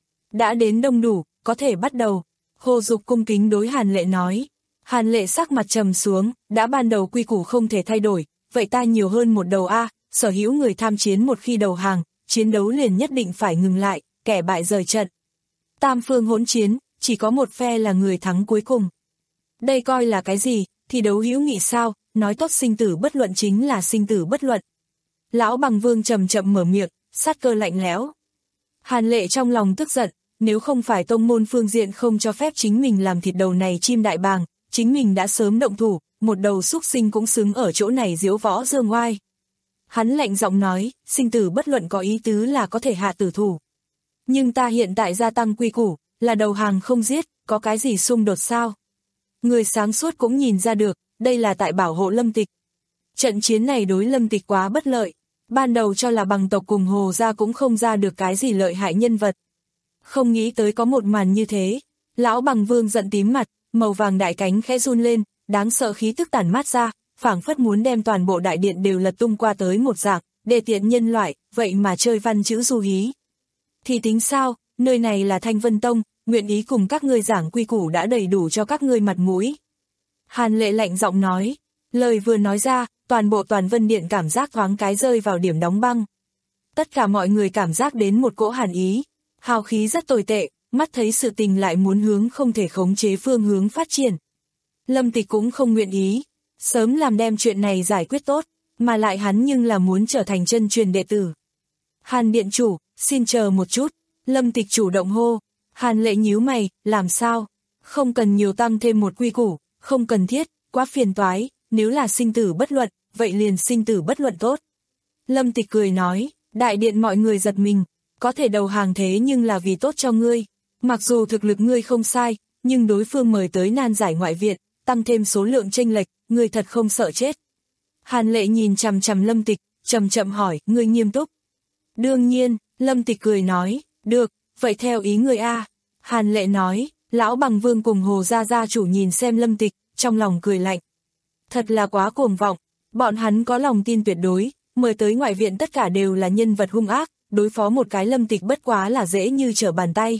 Đã đến đông đủ, có thể bắt đầu. Hồ Dục cung kính đối Hàn Lệ nói. Hàn Lệ sắc mặt trầm xuống, đã ban đầu quy củ không thể thay đổi, vậy ta nhiều hơn một đầu A, sở hữu người tham chiến một khi đầu hàng, chiến đấu liền nhất định phải ngừng lại, kẻ bại rời trận. Tam phương hỗn chiến, chỉ có một phe là người thắng cuối cùng. Đây coi là cái gì, thì đấu hữu nghị sao, nói tốt sinh tử bất luận chính là sinh tử bất luận. Lão Bằng Vương chậm chậm mở miệng, sát cơ lạnh lẽo. Hàn Lệ trong lòng tức giận, nếu không phải tông môn phương diện không cho phép chính mình làm thịt đầu này chim đại bàng, chính mình đã sớm động thủ, một đầu súc sinh cũng xứng ở chỗ này diễu võ dương oai. Hắn lạnh giọng nói, sinh tử bất luận có ý tứ là có thể hạ tử thủ. Nhưng ta hiện tại gia tăng quy củ, là đầu hàng không giết, có cái gì xung đột sao? Người sáng suốt cũng nhìn ra được, đây là tại bảo hộ Lâm Tịch. Trận chiến này đối Lâm Tịch quá bất lợi, ban đầu cho là Bằng tộc cùng Hồ gia cũng không ra được cái gì lợi hại nhân vật. Không nghĩ tới có một màn như thế, lão Bằng Vương giận tím mặt, màu vàng đại cánh khẽ run lên, đáng sợ khí tức tản mát ra, phảng phất muốn đem toàn bộ đại điện đều lật tung qua tới một dạng, đề tiện nhân loại, vậy mà chơi văn chữ du hí. Thì tính sao, nơi này là Thanh Vân Tông, nguyện ý cùng các ngươi giảng quy củ đã đầy đủ cho các ngươi mặt mũi. Hàn Lệ lạnh giọng nói, lời vừa nói ra, toàn bộ Toàn Vân Điện cảm giác thoáng cái rơi vào điểm đóng băng. Tất cả mọi người cảm giác đến một cỗ hàn ý, hào khí rất tồi tệ, mắt thấy sự tình lại muốn hướng không thể khống chế phương hướng phát triển. Lâm Tịch cũng không nguyện ý, sớm làm đem chuyện này giải quyết tốt, mà lại hắn nhưng là muốn trở thành chân truyền đệ tử. Hàn Điện chủ, xin chờ một chút, Lâm Tịch chủ động hô. Hàn Lệ nhíu mày, làm sao? Không cần nhiều tăng thêm một quy củ, không cần thiết, quá phiền toái, nếu là sinh tử bất luận, vậy liền sinh tử bất luận tốt. Lâm Tịch cười nói, đại điện mọi người giật mình, có thể đầu hàng thế nhưng là vì tốt cho ngươi. Mặc dù thực lực ngươi không sai, nhưng đối phương mời tới nan giải ngoại viện, tăng thêm số lượng chênh lệch, ngươi thật không sợ chết. Hàn Lệ nhìn chằm chằm Lâm Tịch, chậm chậm hỏi, ngươi nghiêm túc? Đương nhiên, Lâm Tịch cười nói, được, vậy theo ý ngươi a. Hàn Lệ nói, lão Bằng Vương cùng Hồ gia gia chủ nhìn xem Lâm Tịch, trong lòng cười lạnh. Thật là quá cuồng vọng, bọn hắn có lòng tin tuyệt đối, mời tới ngoại viện tất cả đều là nhân vật hung ác, đối phó một cái Lâm Tịch bất quá là dễ như trở bàn tay.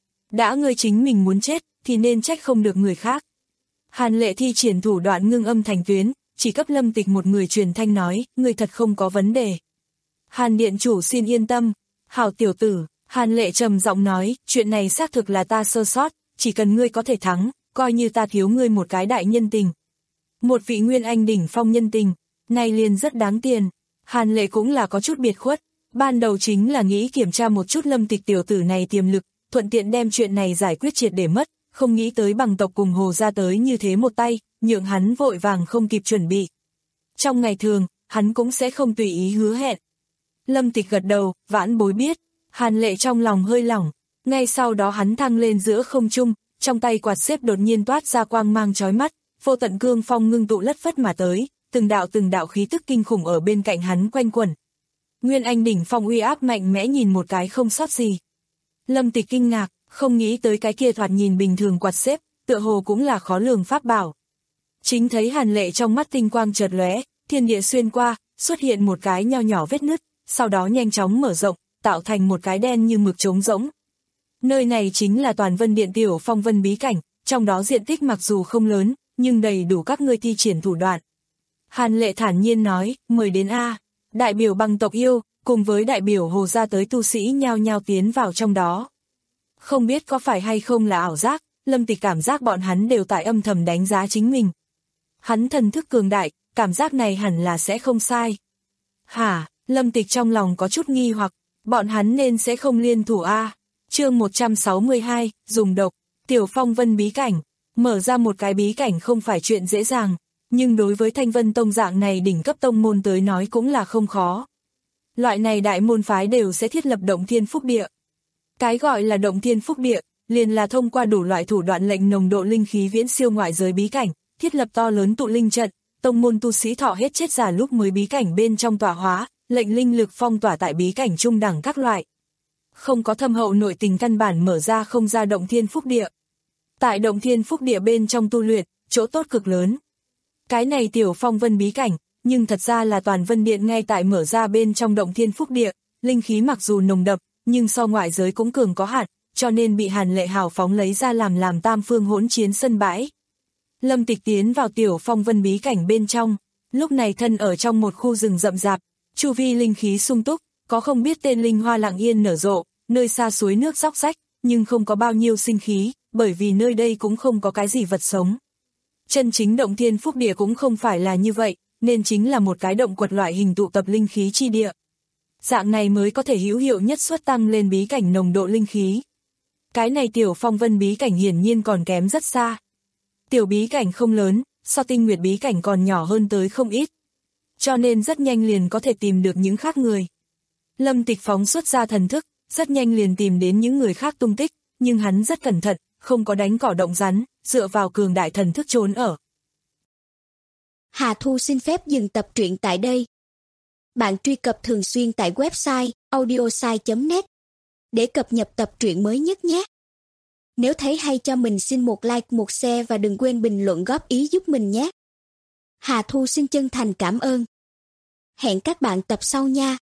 Đã ngươi chính mình muốn chết, thì nên trách không được người khác. Hàn Lệ thi triển thủ đoạn ngưng âm thành tuyến, chỉ cấp Lâm Tịch một người truyền thanh nói, ngươi thật không có vấn đề. Hàn Điện chủ xin yên tâm, hảo tiểu tử. Hàn Lệ trầm giọng nói, chuyện này xác thực là ta sơ sót, chỉ cần ngươi có thể thắng, coi như ta thiếu ngươi một cái đại nhân tình. Một vị nguyên anh đỉnh phong nhân tình, này liền rất đáng tiền. Hàn Lệ cũng là có chút biệt khuất, ban đầu chính là nghĩ kiểm tra một chút Lâm Tịch tiểu tử này tiềm lực, thuận tiện đem chuyện này giải quyết triệt để mất, không nghĩ tới Bằng tộc cùng Hồ gia tới như thế một tay, nhượng hắn vội vàng không kịp chuẩn bị. Trong ngày thường, hắn cũng sẽ không tùy ý hứa hẹn. Lâm Tịch gật đầu, vãn bối biết. Hàn Lệ trong lòng hơi lỏng, ngay sau đó hắn thăng lên giữa không trung, trong tay quạt xếp đột nhiên toát ra quang mang chói mắt, vô tận cương phong ngưng tụ lất phất mà tới, từng đạo từng đạo khí tức kinh khủng ở bên cạnh hắn quanh quẩn. Nguyên Anh đỉnh phong uy áp mạnh mẽ nhìn một cái không sót gì. Lâm Tịch kinh ngạc, không nghĩ tới cái kia thoạt nhìn bình thường quạt xếp, tựa hồ cũng là khó lường pháp bảo. Chính thấy Hàn Lệ trong mắt tinh quang chợt lóe, thiên địa xuyên qua, xuất hiện một cái nho nhỏ vết nứt, sau đó nhanh chóng mở rộng, tạo thành một cái đen như mực trống rỗng. Nơi này chính là Toàn Vân Điện tiểu phong vân bí cảnh, trong đó diện tích mặc dù không lớn, nhưng đầy đủ các ngươi thi triển thủ đoạn. Hàn Lệ thản nhiên nói, mời đến A. Đại biểu Bằng tộc yêu, cùng với đại biểu Hồ gia tới tu sĩ nhao nhao tiến vào trong đó. Không biết có phải hay không là ảo giác, Lâm Tịch cảm giác bọn hắn đều tại âm thầm đánh giá chính mình. Hắn thần thức cường đại, cảm giác này hẳn là sẽ không sai. Hả, Lâm Tịch trong lòng có chút nghi hoặc, bọn hắn nên sẽ không liên thủ A. Chương một trăm sáu mươi hai, dùng độc, tiểu phong vân bí cảnh. Mở ra một cái bí cảnh không phải chuyện dễ dàng, nhưng đối với Thanh Vân Tông dạng này đỉnh cấp tông môn tới nói cũng là không khó. Loại này đại môn phái đều sẽ thiết lập động thiên phúc địa. Cái gọi là động thiên phúc địa, liền là thông qua đủ loại thủ đoạn lệnh nồng độ linh khí viễn siêu ngoại giới bí cảnh, thiết lập to lớn tụ linh trận, tông môn tu sĩ thọ hết chết già lúc mới bí cảnh bên trong tọa hóa, lệnh linh lực phong tỏa tại bí cảnh trung đẳng các loại. Không có thâm hậu nội tình căn bản mở ra không ra động thiên phúc địa. Tại động thiên phúc địa bên trong tu luyện, chỗ tốt cực lớn. Cái này tiểu phong vân bí cảnh, nhưng thật ra là toàn vân điện ngay tại mở ra bên trong động thiên phúc địa, linh khí mặc dù nồng đậm, nhưng so ngoại giới cũng cường có hạn, cho nên bị Hàn Lệ hào phóng lấy ra làm làm tam phương hỗn chiến sân bãi. Lâm Tịch tiến vào tiểu phong vân bí cảnh bên trong, lúc này thân ở trong một khu rừng rậm rạp, chu vi linh khí sung túc, có không biết tên linh hoa lặng yên nở rộ, nơi xa suối nước róc rách, nhưng không có bao nhiêu sinh khí, bởi vì nơi đây cũng không có cái gì vật sống. Chân chính động thiên phúc địa cũng không phải là như vậy, nên chính là một cái động quật loại hình tụ tập linh khí chi địa. Dạng này mới có thể hữu hiệu nhất suất tăng lên bí cảnh nồng độ linh khí. Cái này tiểu phong vân bí cảnh hiển nhiên còn kém rất xa. Tiểu bí cảnh không lớn, so tinh nguyệt bí cảnh còn nhỏ hơn tới không ít. Cho nên rất nhanh liền có thể tìm được những khác người. Lâm Tịch phóng xuất ra thần thức, rất nhanh liền tìm đến những người khác tung tích, nhưng hắn rất cẩn thận, không có đánh cỏ động rắn, dựa vào cường đại thần thức trốn ở. Hà Thu xin phép dừng tập truyện tại đây. Bạn truy cập thường xuyên tại website audiosai chấm net để cập nhật tập truyện mới nhất nhé. Nếu thấy hay cho mình xin một like, một share và đừng quên bình luận góp ý giúp mình nhé. Hà Thu xin chân thành cảm ơn. Hẹn các bạn tập sau nha.